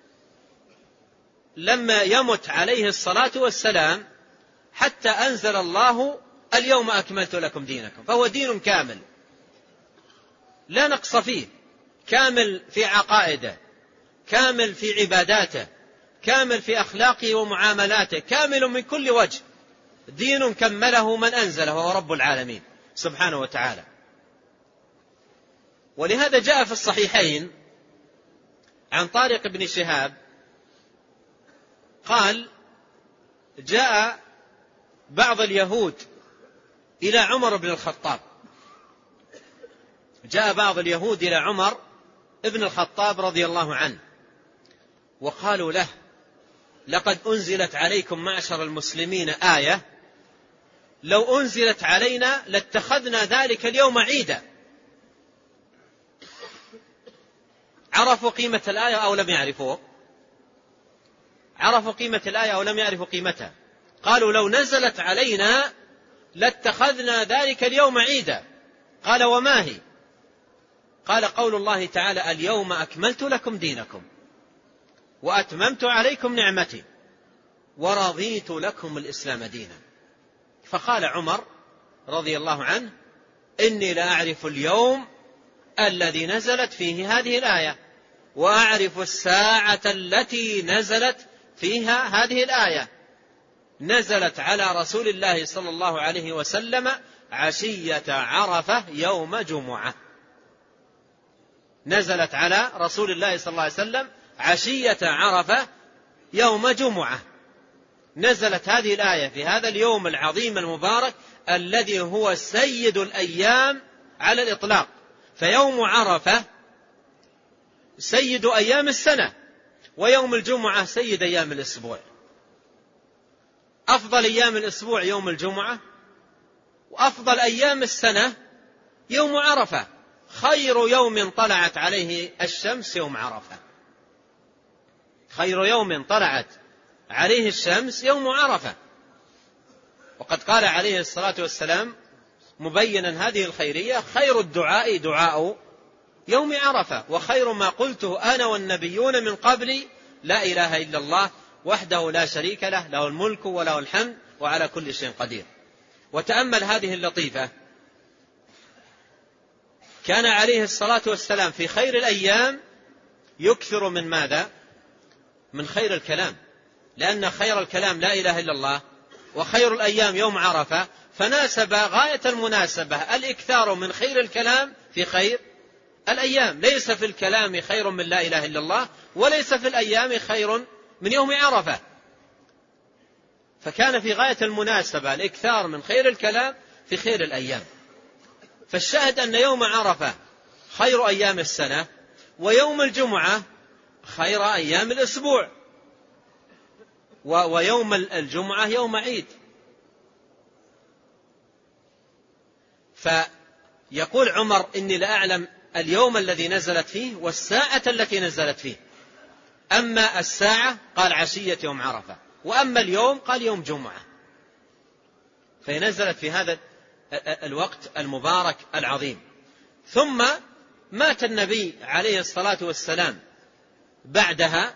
A: لما يمت عليه الصلاة والسلام حتى أنزل الله اليوم أكملت لكم دينكم، فهو دين كامل لا نقص فيه، كامل في عقائده، كامل في عباداته، كامل في أخلاقه ومعاملاته، كامل من كل وجه، دين كمله من أنزله وهو رب العالمين سبحانه وتعالى. ولهذا جاء في الصحيحين عن طارق بن شهاب قال جاء بعض اليهود إلى عمر بن الخطاب، جاء بعض اليهود إلى عمر ابن الخطاب رضي الله عنه وقالوا له لقد أنزلت عليكم معشر المسلمين آية لو أنزلت علينا لاتخذنا ذلك اليوم عيدا. عرفوا قيمة الآية أو لم يعرفوا؟ عرفوا قيمة الآية أو لم يعرفوا قيمتها؟ قالوا لو نزلت علينا لاتخذنا ذلك اليوم عيدا. قال وما هي؟ قال قول الله تعالى اليوم أكملت لكم دينكم وأتممت عليكم نعمتي ورضيت لكم الإسلام دينا. فقال عمر رضي الله عنه إني لا أعرف اليوم الذي نزلت فيه هذه الآية، وأعرف الساعة التي نزلت فيها هذه الآية. نزلت على رسول الله صلى الله عليه وسلم عشية عرفة يوم جمعة. نزلت على رسول الله صلى الله عليه وسلم عشية عرفة يوم جمعة. نزلت هذه الآية في هذا اليوم العظيم المبارك الذي هو سيد الأيام على الإطلاق. فيوم عرفة سيد أيام السنة، ويوم الجمعة سيد أيام الأسبوع. أفضل أيام الأسبوع يوم الجمعة، وأفضل أيام السنة يوم عرفة. خير يوم طلعت عليه الشمس يوم عرفة، خير يوم طلعت عليه الشمس يوم عرفة. وقد قال عليه الصلاة والسلام مبينا هذه الخيرية خير الدعاء يوم عرفة. وخير ما قلته أنا والنبيون من قبلي لا إله إلا الله وحده لا شريك له، له الملك وله الحمد وعلى كل شيء قدير. وتأمل هذه اللطيفة، كان عليه الصلاة والسلام في خير الأيام يكثر من ماذا؟ من خير الكلام، لأن خير الكلام لا إله إلا الله، وخير الأيام يوم عرفة، فناسب غاية المناسبة الإكثار من خير الكلام في خير الأيام. ليس في الكلام خير من لا إله إلا الله، وليس في الأيام خير من يوم عرفة، فكان في غاية المناسبة الإكثار من خير الكلام في خير الأيام. فالشاهد أن يوم عرفة خير أيام السنة، ويوم الجمعة خير أيام الأسبوع، ويوم الجمعة يوم عيد. فيقول عمر: إني لأعلم اليوم الذي نزلت فيه والساعة التي نزلت فيه. أما الساعة قال عشية يوم عرفة، وأما اليوم قال يوم جمعة. فنزلت في هذا الوقت المبارك العظيم. ثم مات النبي عليه الصلاة والسلام بعدها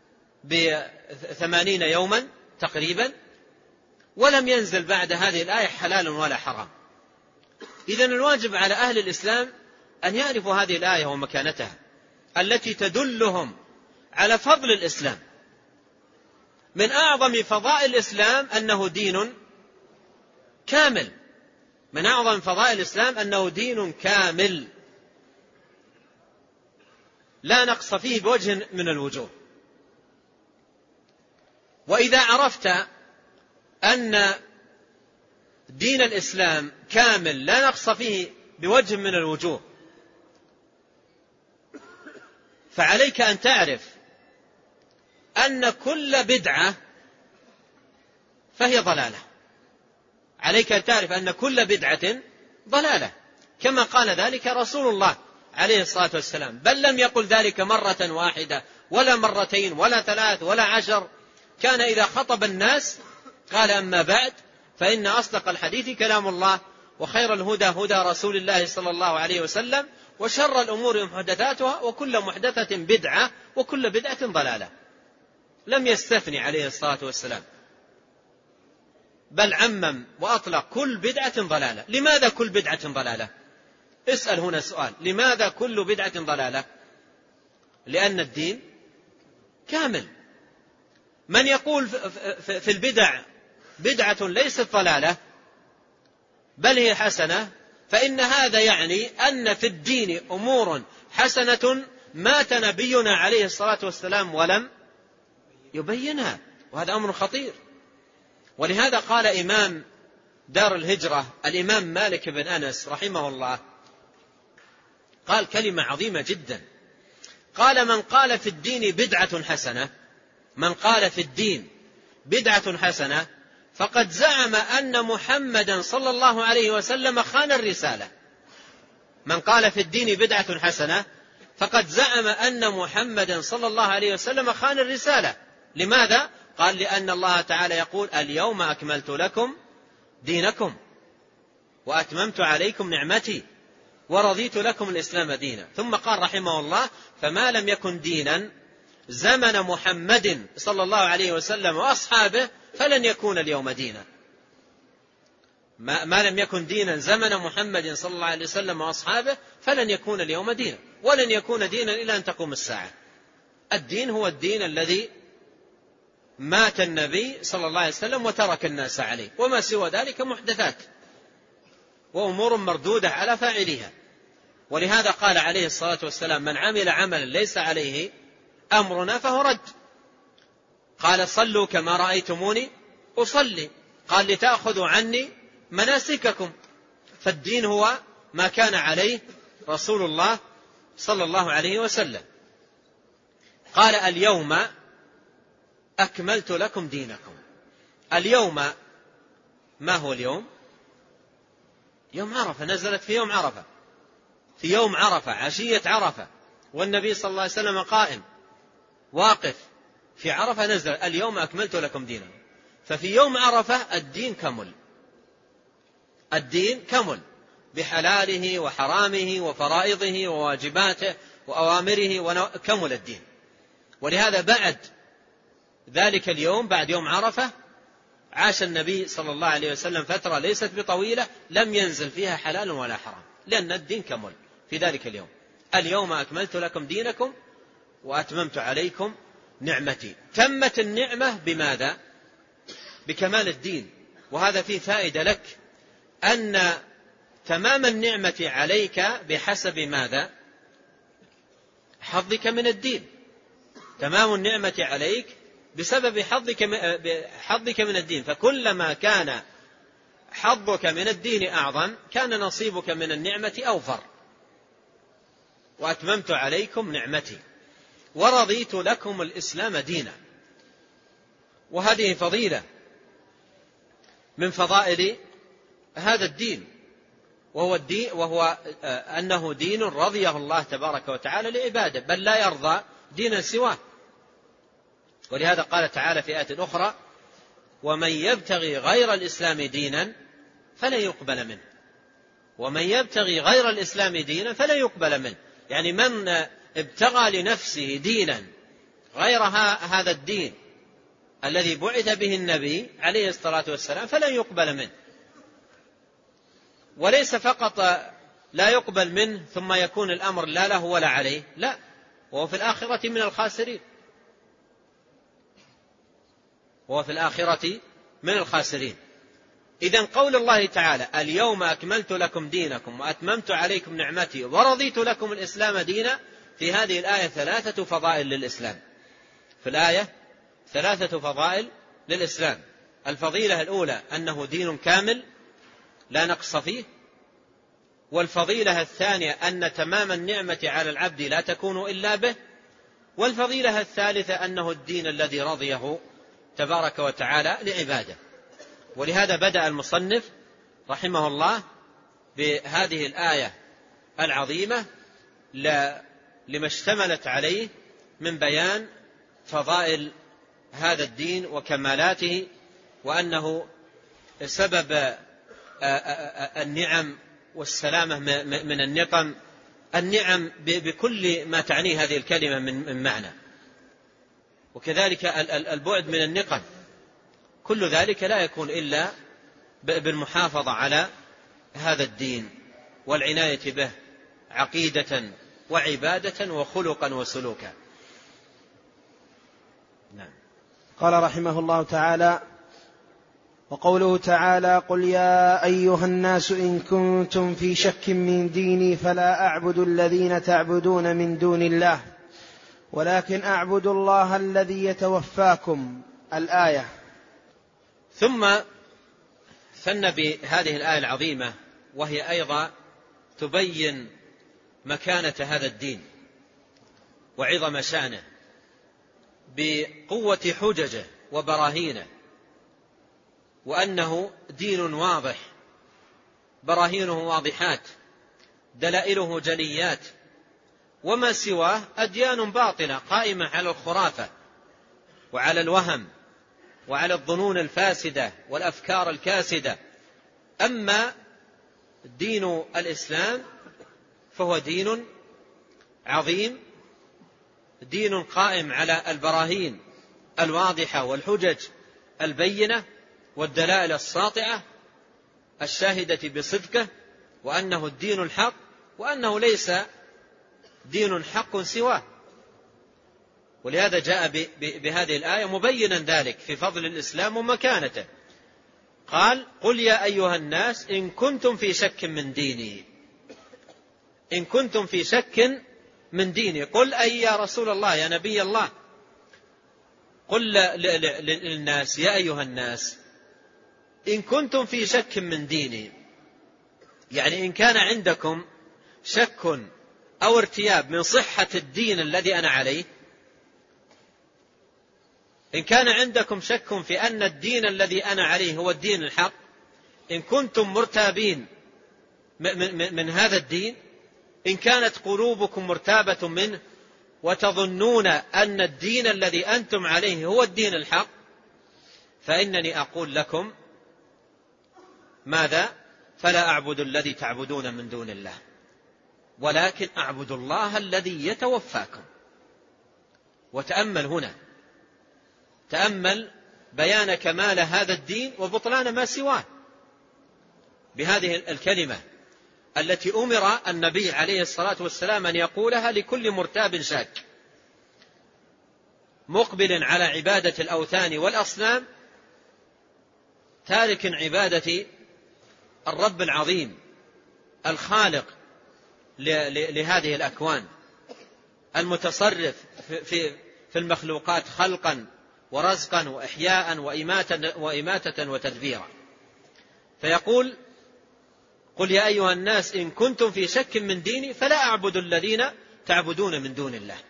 A: ب80 يوما تقريبا، ولم ينزل بعد هذه الآية حلال ولا حرام. إذن الواجب على أهل الإسلام أن يعرفوا هذه الآية ومكانتها التي تدلهم على فضل الإسلام. من أعظم فضائل الإسلام أنه دين كامل، من أعظم فضائل الإسلام أنه دين كامل لا نقص فيه بوجه من الوجوه. وإذا عرفت أن دين الإسلام كامل لا نقص فيه بوجه من الوجوه، فعليك أن تعرف أن كل بدعة فهي ضلالة. عليك أن تعرف أن كل بدعة ضلالة، كما قال ذلك رسول الله عليه الصلاة والسلام، بل لم يقل ذلك مرة واحدة ولا مرتين ولا 3 ولا 10. كان إذا خطب الناس قال: أما بعد، فإن أصدق الحديث كلام الله، وخير الهدى هدى رسول الله صلى الله عليه وسلم، وشر الأمور محدثاتها، وكل محدثة بدعة، وكل بدعة ضلالة. لم يستثني عليه الصلاة والسلام، بل عمم وأطلق كل بدعة ضلالة. لماذا كل بدعة ضلالة؟ اسأل هنا سؤال: لماذا كل بدعة ضلالة؟ لأن الدين كامل. من يقول في البدع بدعة ليست ضلالة بل هي حسنة، فإن هذا يعني أن في الدين أمور حسنة مات نبينا عليه الصلاة والسلام ولم يبينها، وهذا أمر خطير. ولهذا قال إمام دار الهجرة الإمام مالك بن أنس رحمه الله، قال كلمة عظيمة جدا، قال: من قال في الدين بدعة حسنة، من قال في الدين بدعة حسنة فقد زعم أن محمدا صلى الله عليه وسلم خان الرسالة. من قال في الدين بدعة حسنة فقد زعم أن محمدا صلى الله عليه وسلم خان الرسالة. لماذا؟ قال: لأن الله تعالى يقول: اليوم أكملت لكم دينكم وأتممت عليكم نعمتي ورضيت لكم الإسلام دينا. ثم قال رحمه الله: فما لم يكن دينا زمن محمد صلى الله عليه وسلم وأصحابه فلن يكون اليوم دينا. ما لم يكن دينا زمن محمد صلى الله عليه وسلم وأصحابه فلن يكون اليوم دينا، ولن يكون دينا إلى أن تقوم الساعة. الدين هو الدين الذي مات النبي صلى الله عليه وسلم وترك الناس عليه، وما سوى ذلك محدثات وأمور مردودة على فاعلها. ولهذا قال عليه الصلاة والسلام: من عمل عملا ليس عليه أمرنا فهو رد. قال: صلوا كما رأيتموني أصلي. قال: لتأخذوا عني مناسككم. فالدين هو ما كان عليه رسول الله صلى الله عليه وسلم. قال: اليوم أكملت لكم دينكم. اليوم ما هو اليوم؟ يوم عرفة، نزلت في يوم عرفة، في يوم عرفة عشية عرفة، والنبي صلى الله عليه وسلم قائم واقف في عرفة، نزل: اليوم أكملت لكم دينكم. ففي يوم عرفة الدين كمل، الدين كمل. بحلاله وحرامه وفرائضه وواجباته وأوامره، كمل الدين. ولهذا بعد ذلك اليوم، بعد يوم عرفة، عاش النبي صلى الله عليه وسلم فترة ليست بطويلة لم ينزل فيها حلال ولا حرام، لأن الدين كمل في ذلك اليوم. اليوم أكملت لكم دينكم وأتممت عليكم نعمتي. تمت النعمة بماذا؟ بكمال الدين. وهذا فيه فائدة لك، أن تمام النعمة عليك بحسب ماذا؟ حظك من الدين. تمام النعمة عليك بسبب حظك من الدين، فكلما كان حظك من الدين أعظم كان نصيبك من النعمة أوفر. وأتممت عليكم نعمتي ورضيت لكم الإسلام دينا. وهذه فضيلة من فضائل هذا الدين، وهو أنه دين رضيه الله تبارك وتعالى لعباده، بل لا يرضى دينا سواه. ولهذا قال تعالى في آية أخرى: ومن يبتغي غير الإسلام دينا فلا يقبل منه. ومن يبتغي غير الإسلام دينا فلا يقبل منه، يعني من ابتغى لنفسه دينا غير هذا الدين الذي بعث به النبي عليه الصلاة والسلام فلا يقبل منه. وليس فقط لا يقبل منه ثم يكون الأمر لا له ولا عليه، لا، وهو في الآخرة من الخاسرين. من الخاسرين. إذن قول الله تعالى: اليوم أكملت لكم دينكم وأتممت عليكم نعمتي ورضيت لكم الإسلام دينا، في هذه الآية 3 فضائل للإسلام. في الآية 3 فضائل للإسلام. الفضيلة الأولى أنه دين كامل لا نقص فيه. والفضيلة الثانية أن تمام النعمة على العبد لا تكون إلا به. والفضيلة الثالثة أنه الدين الذي رضيه تبارك وتعالى لعباده. ولهذا بدأ المصنف رحمه الله بهذه الآية العظيمة لما اشتملت عليه من بيان فضائل هذا الدين وكمالاته، وأنه سبب النعم والسلامة من النقم، النعم بكل ما تعنيه هذه الكلمة من معنى، وكذلك البعد من النقم. كل ذلك لا يكون إلا بالمحافظة على هذا الدين والعناية به عقيدة وعبادة وخلقا وسلوكا. نعم.
B: قال رحمه الله تعالى: وقوله تعالى: قل يا أيها الناس إن كنتم في شك من ديني فلا أعبد الذين تعبدون من دون الله ولكن أعبد الله الذي يتوفاكم. الآية.
A: ثم ثنى بهذه الآية العظيمة، وهي أيضا تبين مكانة هذا الدين وعظم شأنه بقوة حججه وبراهينه، وأنه دين واضح، براهينه واضحات، دلائله جليات، وما سواه أديان باطلة قائمة على الخرافة وعلى الوهم وعلى الظنون الفاسدة والأفكار الكاسدة. أما دين الإسلام فهو دين عظيم، دين قائم على البراهين الواضحة والحجج البينة والدلائل الساطعة الشاهدة بصدقه، وأنه الدين الحق، وأنه ليس دين حق سواه. ولهذا جاء بهذه الآية مبينا ذلك في فضل الإسلام ومكانته. قال: قل يا أيها الناس إن كنتم في شك من ديني. إن كنتم في شك من ديني، قل أي يا رسول الله يا نبي الله، قل للناس يا أيها الناس إن كنتم في شك من ديني، يعني إن كان عندكم شك أو ارتياب من صحة الدين الذي أنا عليه، إن كان عندكم شك في أن الدين الذي أنا عليه هو الدين الحق، إن كنتم مرتابين من هذا الدين، إن كانت قلوبكم مرتابة منه وتظنون أن الدين الذي أنتم عليه هو الدين الحق، فإنني أقول لكم ماذا؟ فلا أعبد الذي تعبدون من دون الله ولكن أعبد الله الذي يتوفاكم. وتأمل هنا، تأمل بيان كمال هذا الدين وبطلان ما سواه بهذه الكلمة التي أمر النبي عليه الصلاة والسلام أن يقولها لكل مرتاب شاك مقبل على عبادة الأوثان والأصنام، تارك عبادة الرب العظيم الخالق لهذه الأكوان، المتصرف في المخلوقات خلقا ورزقا وإحياء وإماتة وتدبيرا. فيقول: قل يا أيها الناس إن كنتم في شك من ديني فلا أعبد الذين تعبدون من دون الله.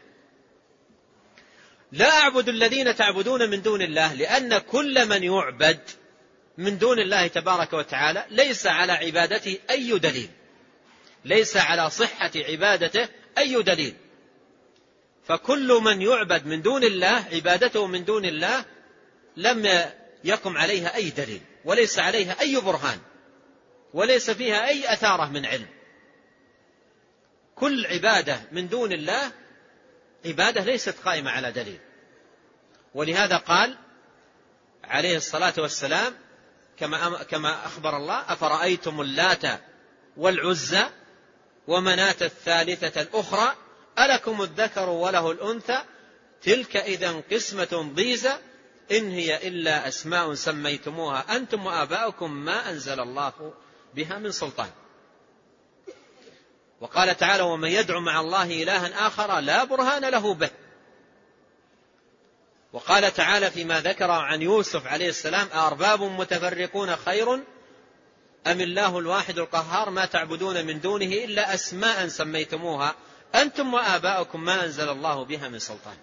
A: لا أعبد الذين تعبدون من دون الله، لأن كل من يعبد من دون الله تبارك وتعالى ليس على عبادته أي دليل، ليس على صحة عبادته أي دليل. فكل من يعبد من دون الله عبادته من دون الله لم يقم عليها أي دليل، وليس عليها أي برهان، وليس فيها أي أثارة من علم. كل عبادة من دون الله عبادة ليست قائمة على دليل. ولهذا قال عليه الصلاة والسلام كما أخبر الله: أفرأيتم اللات والعزى ومناة الثالثة الأخرى ألكم الذكر وله الأنثى تلك إذا قسمة ضيزى إن هي إلا أسماء سميتموها أنتم وآباؤكم ما أنزل الله بها من سلطان. وقال تعالى: ومن يدعو مع الله إلها آخر لا برهان له به. وقال تعالى فيما ذكر عن يوسف عليه السلام: أأرباب متفرقون خير أم الله الواحد القهار ما تعبدون من دونه إلا أسماء سميتموها أنتم وآباؤكم ما أنزل الله بها من سلطان.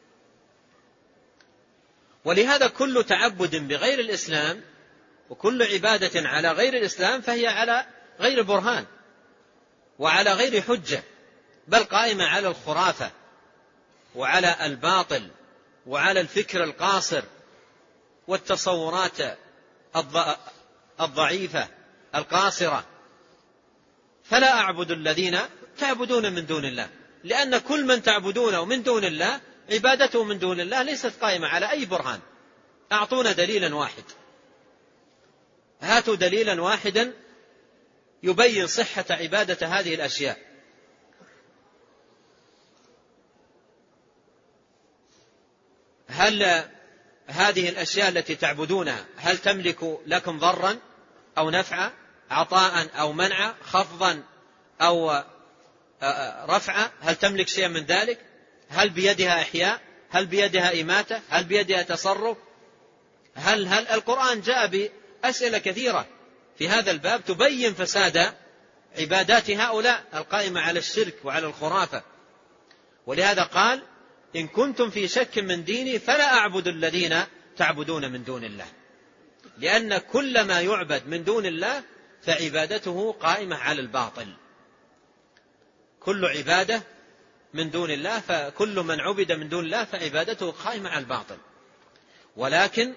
A: ولهذا كل تعبد بغير الإسلام وكل عبادة على غير الإسلام فهي على غير برهان وعلى غير حجة، بل قائمة على الخرافة وعلى الباطل وعلى الفكر القاصر والتصورات الضعيفة القاصرة. فلا أعبد الذين تعبدون من دون الله، لأن كل من تعبدونه من دون الله عبادته من دون الله ليست قائمة على أي برهان. أعطونا دليلا واحد، هاتوا دليلا واحدا يبين صحة عبادة هذه الأشياء. هل هذه الأشياء التي تعبدونها هل تملك لكم ضرا أو نفعا، عطاء أو منعا، خفضا أو رفعا؟ هل تملك شيئا من ذلك؟ هل بيدها إحياء؟ هل بيدها إماتة؟ هل بيدها تصرف؟ هل القرآن جاء بأسئلة كثيرة في هذا الباب تبين فساد عبادات هؤلاء القائمة على الشرك وعلى الخرافة. ولهذا قال: إن كنتم في شك من ديني فلا أعبد الذين تعبدون من دون الله، لأن كل ما يعبد من دون الله فعبادته قائمة على الباطل. كل عبادة من دون الله، فكل من عبد من دون الله فعبادته قائمة على الباطل. ولكن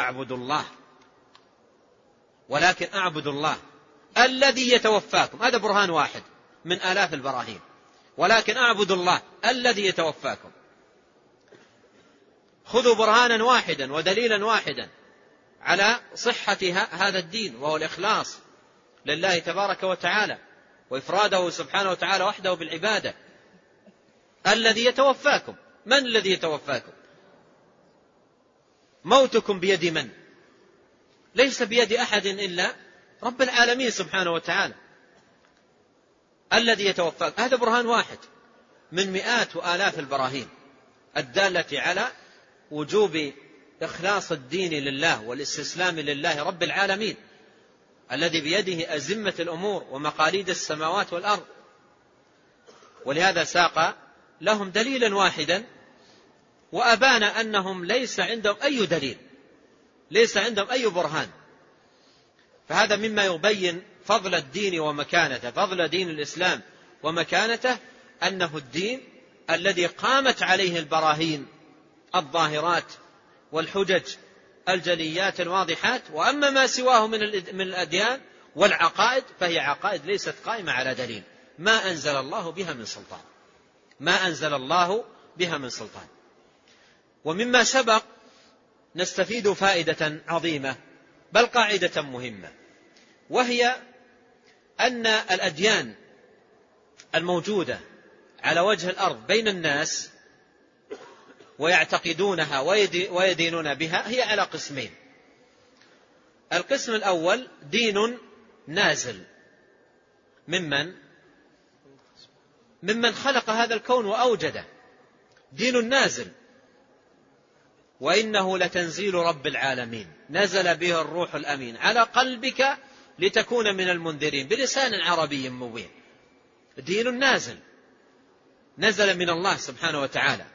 A: أعبد الله الذي يتوفاكم. هذا برهان واحد من آلاف البراهين. ولكن أعبد الله الذي يتوفاكم. خذوا برهانا واحدا ودليلا واحدا على صحة هذا الدين، وهو الإخلاص لله تبارك وتعالى وإفراده سبحانه وتعالى وحده بالعبادة. الذي يتوفاكم، من الذي يتوفاكم؟ موتكم بيد من؟ ليس بيد أحد إلا رب العالمين سبحانه وتعالى. الذي يتوفاكم هذا برهان واحد من مئات وآلاف البراهين الدالة على وجوب إخلاص الدين لله والاستسلام لله رب العالمين الذي بيده أزمة الأمور ومقاليد السماوات والأرض. ولهذا ساق لهم دليلا واحدا وأبان أنهم ليس عندهم أي دليل، ليس عندهم أي برهان. فهذا مما يبين فضل الدين ومكانته، فضل دين الإسلام ومكانته، أنه الدين الذي قامت عليه البراهين الظاهرات والحجج الجليات الواضحات. وأما ما سواه من الأديان والعقائد فهي عقائد ليست قائمة على دليل، ما أنزل الله بها من سلطان، ما أنزل الله بها من سلطان. ومما سبق نستفيد فائدة عظيمة، بل قاعدة مهمة، وهي أن الأديان الموجودة على وجه الأرض بين الناس ويعتقدونها ويدينون بها هي على قسمين. القسم الأول دين نازل ممن خلق هذا الكون وأوجده، دين نازل، وإنه لتنزيل رب العالمين نزل به الروح الأمين على قلبك لتكون من المنذرين بلسان عربي مبين. دين نازل نزل من الله سبحانه وتعالى.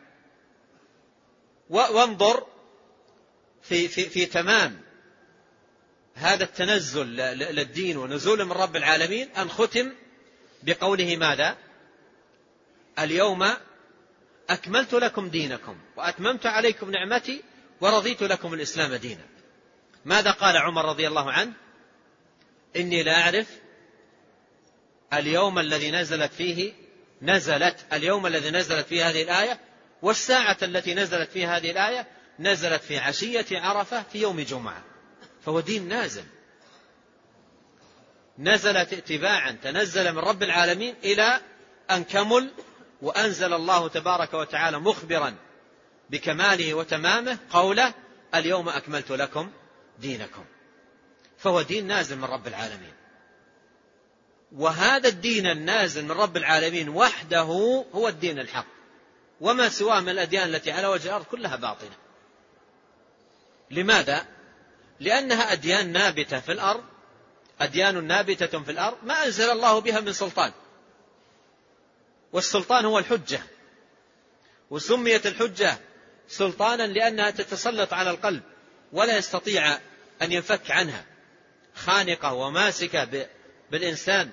A: وانظر في تمام هذا التنزل للدين ونزول من رب العالمين أن ختم بقوله ماذا؟ اليوم أكملت لكم دينكم وأتممت عليكم نعمتي ورضيت لكم الإسلام دينا. ماذا قال عمر رضي الله عنه؟ إني لا أعرف اليوم الذي نزلت فيه هذه الآية، والساعة التي نزلت فيها هذه الآية نزلت في عشية عرفة في يوم جمعة. فهو دين نزلت اتباعا، تنزل من رب العالمين إلى أن كمل، وأنزل الله تبارك وتعالى مخبرا بكماله وتمامه قوله اليوم أكملت لكم دينكم. فهو دين نازل من رب العالمين، وهذا الدين النازل من رب العالمين وحده هو الدين الحق، وما سواه من الأديان التي على وجه الأرض كلها باطلة. لماذا؟ لأنها أديان نابتة في الأرض، أديان نابتة في الأرض ما أنزل الله بها من سلطان، والسلطان هو الحجة، وسميت الحجة سلطانا لأنها تتسلط على القلب ولا يستطيع أن ينفك عنها، خانقة وماسكة بالإنسان.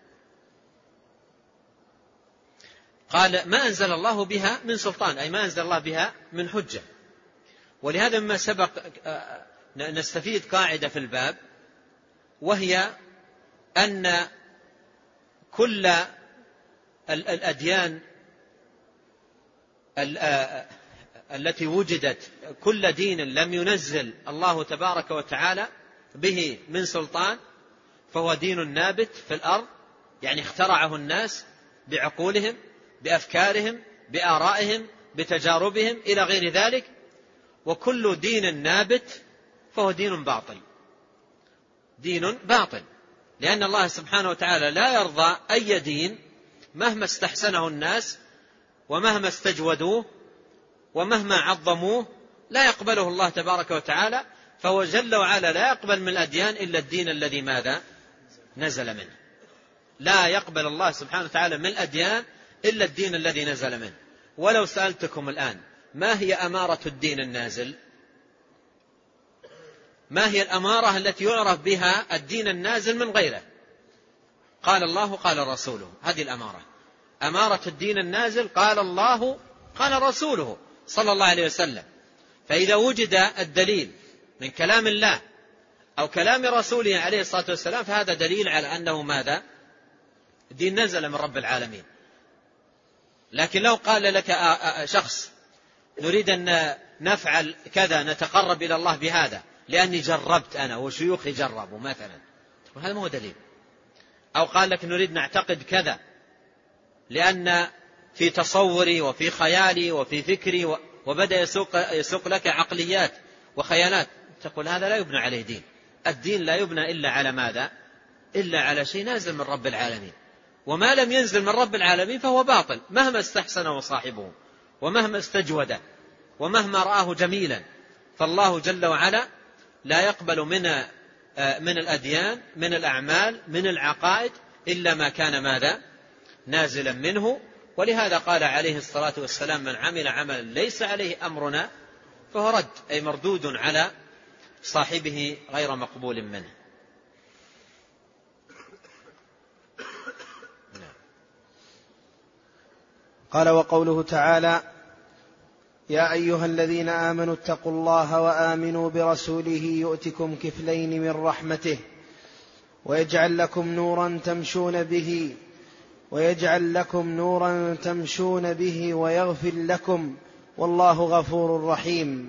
A: قال ما أنزل الله بها من سلطان، أي ما أنزل الله بها من حجة. ولهذا مما سبق نستفيد قاعدة في الباب، وهي أن كل الأديان التي وجدت، كل دين لم ينزل الله تبارك وتعالى به من سلطان فهو دين نابت في الأرض، يعني اخترعه الناس بعقولهم بأفكارهم بآرائهم بتجاربهم إلى غير ذلك. وكل دين نابت فهو دين باطل، لأن الله سبحانه وتعالى لا يرضى أي دين مهما استحسنه الناس ومهما استجودوه ومهما عظموه لا يقبله الله تبارك وتعالى. فهو جل وعلا لا يقبل من الأديان إلا الدين الذي ماذا؟ نزل منه. لا يقبل الله سبحانه وتعالى من الأديان إلا الدين الذي نزل منه. ولو سألتكم الآن ما هي أمارة الدين النازل؟ ما هي الأمارة التي يعرف بها الدين النازل من غيره؟ قال الله قال رسوله، هذه الأمارة، أمارة الدين النازل قال الله قال رسوله صلى الله عليه وسلم. فإذا وجد الدليل من كلام الله أو كلام رسوله عليه الصلاة والسلام فهذا دليل على أنه ماذا؟ دين نزل من رب العالمين. لكن لو قال لك شخص نريد أن نفعل كذا نتقرب إلى الله بهذا لأني جربت أنا وشيوخي جربوا مثلا، هذا ما هو دليل. أو قال لك نريد نعتقد كذا لأن في تصوري وفي خيالي وفي فكري، وبدأ يسوق لك عقليات وخيالات، تقول هذا لا يبنى عليه دين. الدين لا يبنى إلا على ماذا؟ إلا على شيء نازل من رب العالمين. وما لم ينزل من رب العالمين فهو باطل مهما استحسنه صاحبه ومهما استجوده ومهما رآه جميلا. فالله جل وعلا لا يقبل من الأديان من الأعمال من العقائد إلا ما كان ماذا؟ نازلا منه. ولهذا قال عليه الصلاة والسلام من عمل عملا ليس عليه أمرنا فهو رد، أي مردود على صاحبه غير مقبول منه.
B: قال وقوله تعالى يا أيها الذين آمنوا اتقوا الله وآمنوا برسوله يؤتكم كفلين من رحمته ويجعل لكم نورا تمشون به ويغفر لكم والله غفور رحيم.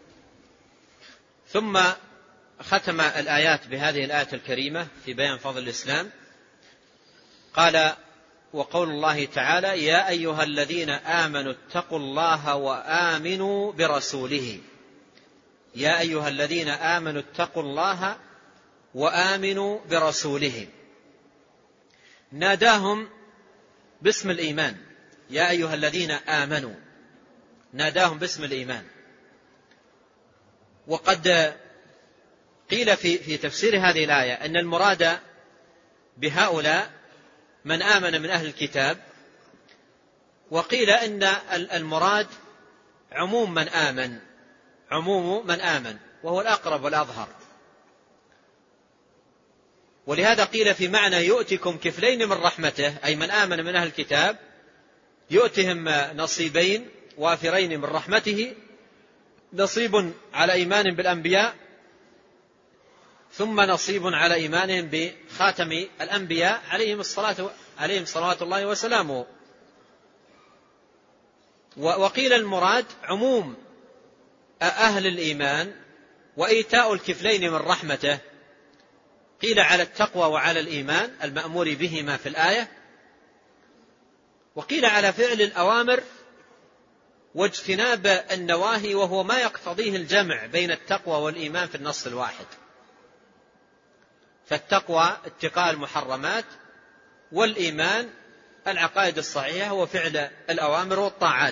A: ثم ختم الآيات بهذه الآية الكريمة في بيان فضل الإسلام. قال: وقول الله تعالى: يا أيها الذين آمنوا اتقوا الله وآمنوا برسوله. يا أيها الذين آمنوا اتقوا الله وآمنوا برسوله. ناداهم باسم الإيمان. يا أيها الذين آمنوا، ناداهم باسم الإيمان. وقد قيل في تفسير هذه الآية أن المراد بهؤلاء من آمن من أهل الكتاب، وقيل أن المراد عموم من آمن، وهو الأقرب والأظهر. ولهذا قيل في معنى يؤتكم كفلين من رحمته، أي من آمن من أهل الكتاب يؤتهم نصيبين وافرين من رحمته، نصيب على إيمان بالأنبياء، ثم نصيب على إيمانهم بخاتم الأنبياء عليهم صلوات الله وسلامه. وقيل المراد عموم أهل الإيمان وإيتاء الكفلين من رحمته، قيل على التقوى وعلى الإيمان المأمور بهما في الآية، وقيل على فعل الأوامر واجتناب النواهي، وهو ما يقتضيه الجمع بين التقوى والإيمان في النص الواحد. فالتقوى اتقاء المحرمات، والإيمان العقائد الصحيحة وفعل الأوامر والطاعات،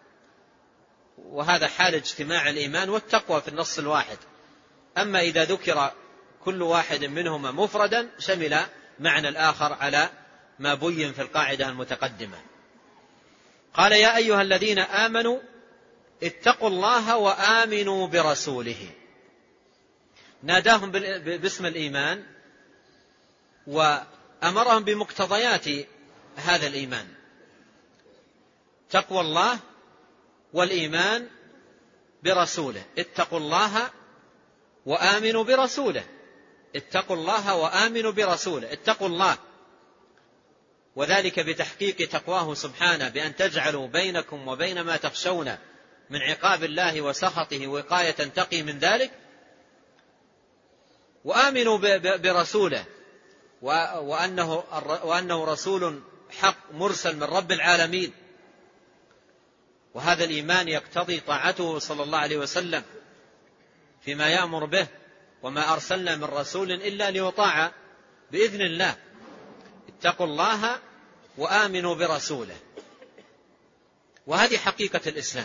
A: وهذا حال اجتماع الإيمان والتقوى في النص الواحد. أما إذا ذكر كل واحد منهما مفردا شمل معنى الآخر على ما بين في القاعدة المتقدمة. قال: يا أيها الذين آمنوا اتقوا الله وآمنوا برسوله. ناداهم باسم الإيمان وأمرهم بمقتضيات هذا الإيمان: تقوى الله والإيمان برسوله. اتقوا الله وآمنوا برسوله. اتقوا الله وآمنوا برسوله. اتقوا الله، وذلك بتحقيق تقواه سبحانه، بأن تجعلوا بينكم وبين ما تخشون من عقاب الله وسخطه وقاية تقي من ذلك. وآمنوا برسوله، وأنه رسول حق مرسل من رب العالمين. وهذا الإيمان يقتضي طاعته صلى الله عليه وسلم فيما يأمر به، وما أرسلنا من رسول إلا ليطاع بإذن الله. اتقوا الله وآمنوا برسوله. وهذه حقيقة الإسلام.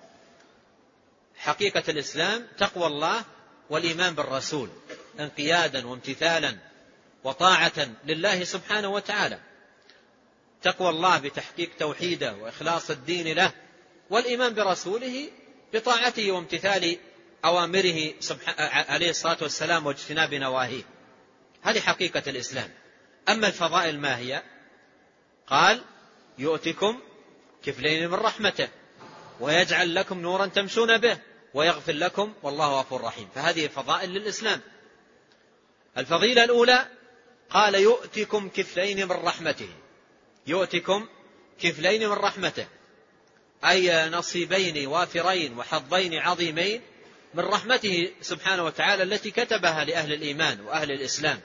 A: حقيقة الإسلام تقوى الله والإيمان بالرسول، انقيادا وامتثالا وطاعة لله سبحانه وتعالى. تقوى الله بتحقيق توحيده وإخلاص الدين له، والإيمان برسوله بطاعته وامتثال أوامره عليه الصلاة والسلام واجتناب نواهيه. هذه حقيقة الإسلام. أما الفضائل ما هي؟ قال: يؤتكم كفلين من رحمته ويجعل لكم نورا تمشون به ويغفر لكم والله غفور رحيم. فهذه فضائل للإسلام. الفضيلة الأولى قال: يؤتكم كفلين من رحمته. يؤتكم كفلين من رحمته، أي نصيبين وافرين وحظين عظيمين من رحمته سبحانه وتعالى التي كتبها لأهل الإيمان وأهل الإسلام.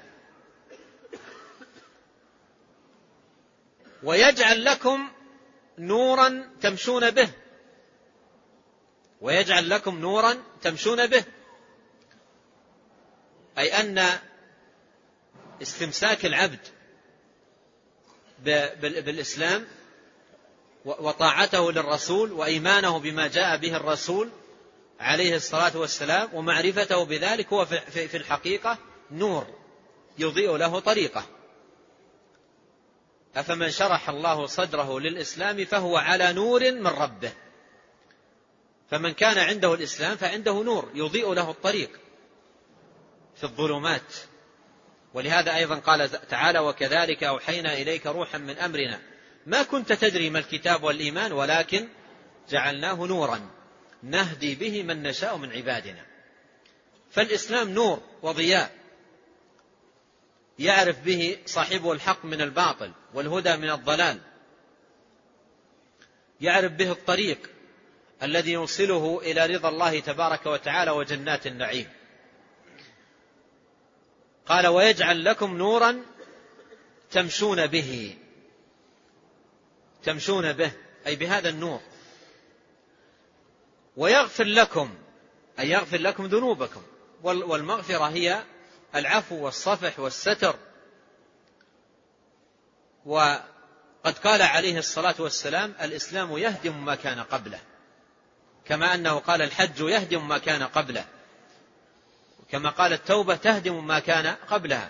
A: ويجعل لكم نورا تمشون به. ويجعل لكم نورا تمشون به، أي أن استمساك العبد بالإسلام وطاعته للرسول وإيمانه بما جاء به الرسول عليه الصلاة والسلام ومعرفته بذلك هو في الحقيقة نور يضيء له طريقه. أفمن شرح الله صدره للإسلام فهو على نور من ربه. فمن كان عنده الإسلام فعنده نور يضيء له الطريق في الظلمات. ولهذا أيضا قال تعالى: وكذلك أوحينا إليك روحا من أمرنا ما كنت تدري ما الكتاب والإيمان ولكن جعلناه نورا نهدي به من نشاء من عبادنا. فالإسلام نور وضياء يعرف به صاحبه الحق من الباطل والهدى من الضلال، يعرف به الطريق الذي يوصله إلى رضا الله تبارك وتعالى وجنات النعيم. قال ويجعل لكم نورا تمشون به، تمشون به أي بهذا النور، ويغفر لكم أي يغفر لكم ذنوبكم، والمغفرة هي العفو والصفح والستر. وقد قال عليه الصلاة والسلام الإسلام يهدم ما كان قبله، كما أنه قال الحج يهدم ما كان قبله، كما قال التوبة تهدم ما كان قبلها.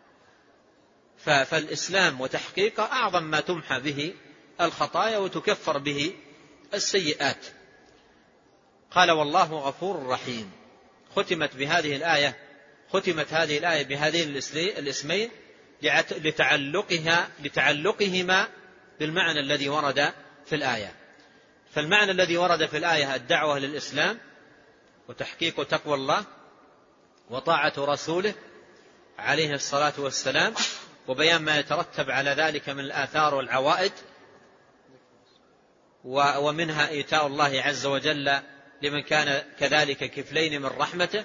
A: فالإسلام وتحقيقه أعظم ما تمحى به الخطايا وتكفر به السيئات. قال والله غفور رحيم. ختمت هذه الآية بهذين الاسمين لتعلقهما بالمعنى الذي ورد في الآية. فالمعنى الذي ورد في الآية الدعوة للإسلام وتحقيق تقوى الله وطاعة رسوله عليه الصلاة والسلام، وبيان ما يترتب على ذلك من الآثار والعوائد، ومنها إيتاء الله عز وجل لمن كان كذلك كفلين من رحمته،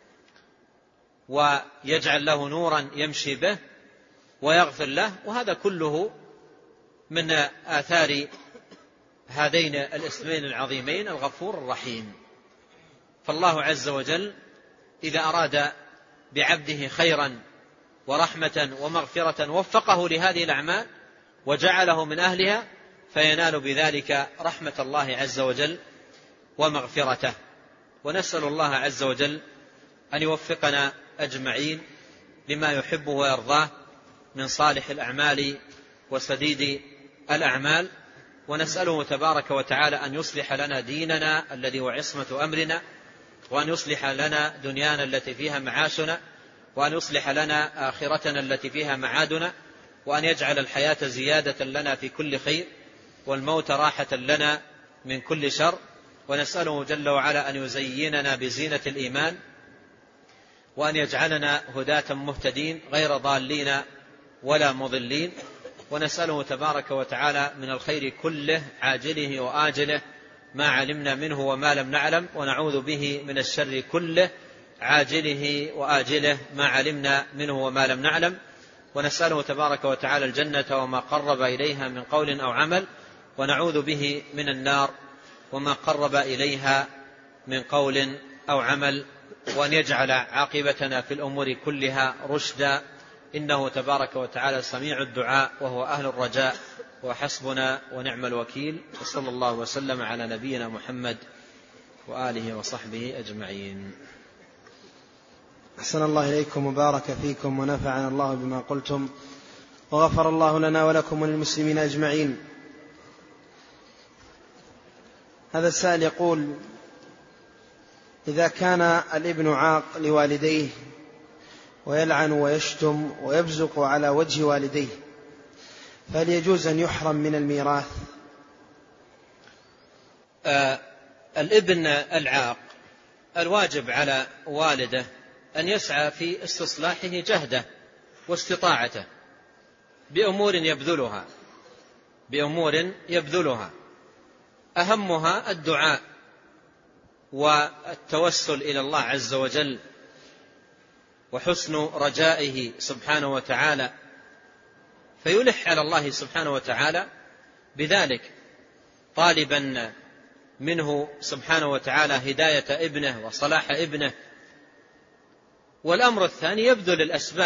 A: ويجعل له نورا يمشي به ويغفر له. وهذا كله من آثار هذين الاسمين العظيمين الغفور الرحيم. فالله عز وجل إذا أراد بعبده خيرا ورحمة ومغفرة وفقه لهذه الأعمال وجعله من أهلها، فينال بذلك رحمة الله عز وجل ومغفرته. ونسأل الله عز وجل أن يوفقنا أجمعين لما يحبه ويرضاه من صالح الأعمال وسديد الأعمال، ونسأله تبارك وتعالى أن يصلح لنا ديننا الذي هو عصمة أمرنا، وأن يصلح لنا دنيانا التي فيها معاشنا، وأن يصلح لنا آخرتنا التي فيها معادنا، وأن يجعل الحياة زيادة لنا في كل خير والموت راحة لنا من كل شر. ونسأله جل وعلا أن يزيننا بزينة الإيمان، وأن يجعلنا هداة مهتدين غير ضالين ولا مضلين. ونسأله تبارك وتعالى من الخير كله عاجله وآجله ما علمنا منه وما لم نعلم، ونعوذ به من الشر كله عاجله وآجله ما علمنا منه وما لم نعلم. ونسأله تبارك وتعالى الجنة وما قرب إليها من قول أو عمل، ونعوذ به من النار وما قرب إليها من قول أو عمل. وأن يجعل عاقبتنا في الأمور كلها رشدا، إنه تبارك وتعالى سميع الدعاء وهو أهل الرجاء، وحسبنا ونعم الوكيل. وصلى الله وسلم على نبينا محمد وآله وصحبه أجمعين.
B: أحسن الله إليكم وبارك فيكم ونفعنا الله بما قلتم، وغفر الله لنا ولكم وللمسلمين أجمعين. هذا السائل يقول: إذا كان الابن عاق لوالديه ويلعن ويشتم ويبزق على وجه والديه، فهل يجوز أن يحرم من الميراث؟
A: الابن العاق الواجب على والده أن يسعى في استصلاحه جهده واستطاعته بأمور يبذلها أهمها الدعاء والتوسل إلى الله عز وجل وحسن رجائه سبحانه وتعالى، فيلح على الله سبحانه وتعالى بذلك، طالبا منه سبحانه وتعالى هداية ابنه وصلاح ابنه. والأمر الثاني يبذل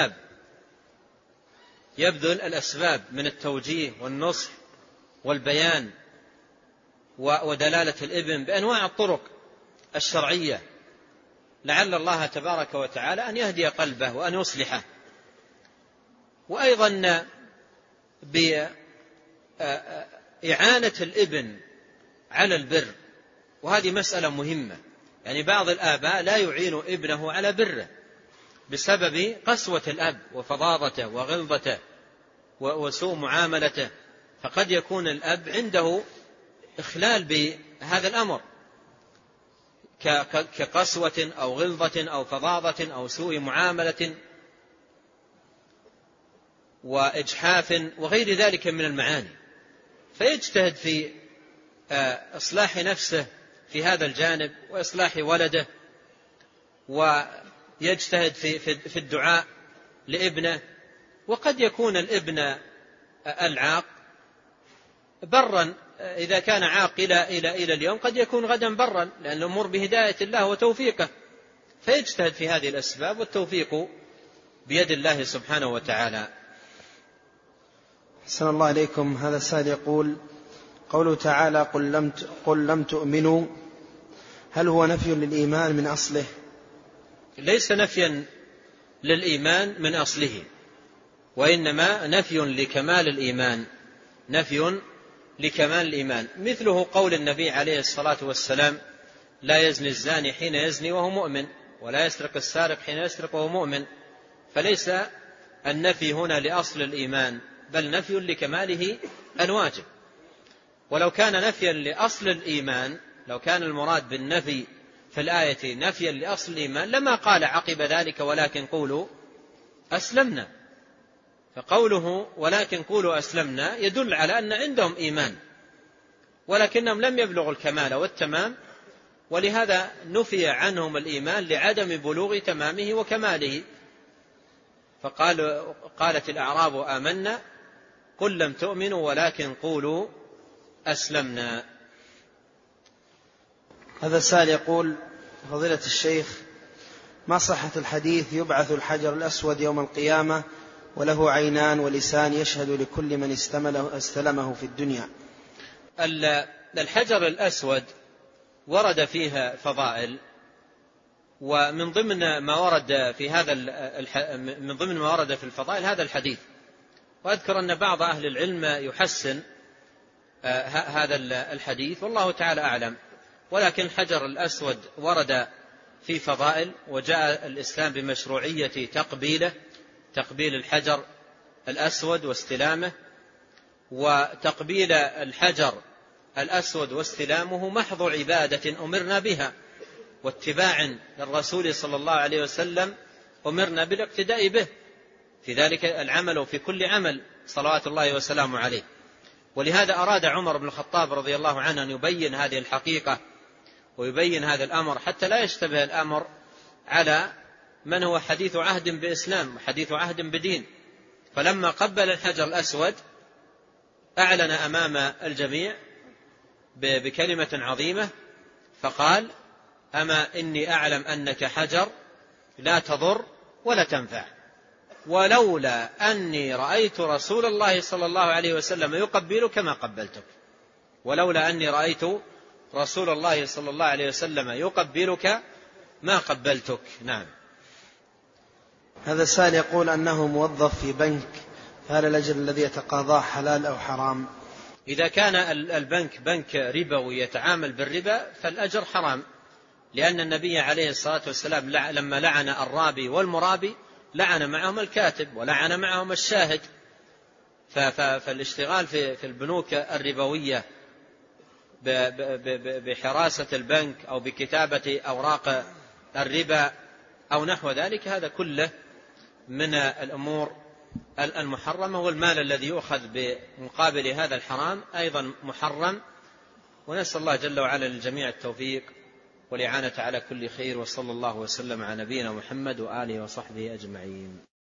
A: الأسباب من التوجيه والنصح والبيان ودلالة الابن بأنواع الطرق الشرعية، لعل الله تبارك وتعالى أن يهدي قلبه وأن يصلحه. وأيضا بإعانة الابن على البر، وهذه مسألة مهمة. يعني بعض الآباء لا يعين ابنه على بره بسبب قسوة الأب وفظاظته وغلظته وسوء معاملته، فقد يكون الأب عنده إخلال بهذا الأمر كقسوة أو غلظة أو فظاظة أو سوء معاملة. وإجحاف وغير ذلك من المعاني، فيجتهد في إصلاح نفسه في هذا الجانب وإصلاح ولده، ويجتهد في الدعاء لابنه. وقد يكون الابن العاق برا، إذا كان عاق إلى اليوم قد يكون غدا برا، لأن الأمور بهداية الله وتوفيقه، فيجتهد في هذه الأسباب، والتوفيق بيد الله سبحانه وتعالى.
B: أحسن الله إليكم. هذا السائل يقول: قوله تعالى قل لم تؤمنوا، هل هو نفي للإيمان من أصله؟
A: ليس نفيا للإيمان من أصله، وإنما نفي لكمال الإيمان، نفي لكمال الإيمان. مثله قول النبي عليه الصلاة والسلام: لا يزني الزاني حين يزني وهو مؤمن، ولا يسرق السارق حين يسرق وهو مؤمن. فليس النفي هنا لأصل الإيمان، بل نفي لكماله الواجب. ولو كان نفيا لأصل الإيمان، لو كان المراد بالنفي في الآية نفيا لأصل الإيمان، لما قال عقب ذلك ولكن قولوا أسلمنا. فقوله ولكن قولوا أسلمنا يدل على أن عندهم إيمان، ولكنهم لم يبلغوا الكمال والتمام، ولهذا نفي عنهم الإيمان لعدم بلوغ تمامه وكماله. قالت الأعراب آمنا قل لم تؤمنوا ولكن قولوا أسلمنا.
B: هذا السائل يقول: فضيلة الشيخ، ما صحة الحديث يبعث الحجر الأسود يوم القيامة وله عينان ولسان يشهد لكل من استلمه في الدنيا؟
A: الحجر الأسود ورد فيها فضائل، ومن ضمن ما ورد في الفضائل هذا الحديث. وأذكر أن بعض أهل العلم يحسن هذا الحديث، والله تعالى أعلم. ولكن الحجر الأسود ورد في فضائل، وجاء الإسلام بمشروعية تقبيل الحجر الأسود واستلامه. وتقبيل الحجر الأسود واستلامه محض عبادة أمرنا بها، واتباع للرسول صلى الله عليه وسلم أمرنا بالاقتداء به في ذلك العمل وفي كل عمل صلوات الله وسلامه عليه. ولهذا أراد عمر بن الخطاب رضي الله عنه أن يبين هذه الحقيقة ويبين هذا الأمر، حتى لا يشتبه الأمر على من هو حديث عهد بإسلام وحديث عهد بدين. فلما قبل الحجر الأسود أعلن أمام الجميع بكلمة عظيمة، فقال: أما إني أعلم أنك حجر لا تضر ولا تنفع، ولولا أني رأيت رسول الله صلى الله عليه وسلم يقبلك ما قبلتك، ولولا أني رأيت رسول الله صلى الله عليه وسلم يقبلك ما قبلتك. نعم.
B: هذا السائل يقول أنه موظف في بنك، فهل الأجر الذي يتقاضاه حلال أو حرام؟
A: إذا كان البنك بنك ربوي يتعامل بالربا فالأجر حرام، لأن النبي عليه الصلاة والسلام لما لعن الرابي والمرابي لعن معهم الكاتب ولعن معهم الشاهد. فالاشتغال في البنوك الربوية بحراسة البنك أو بكتابة أوراق الربا أو نحو ذلك، هذا كله من الأمور المحرمة، والمال الذي يؤخذ بمقابل هذا الحرام أيضا محرم. ونسأل الله جل وعلا للجميع التوفيق والإعانة على كل خير، وصلى الله وسلم على نبينا محمد وآله وصحبه أجمعين.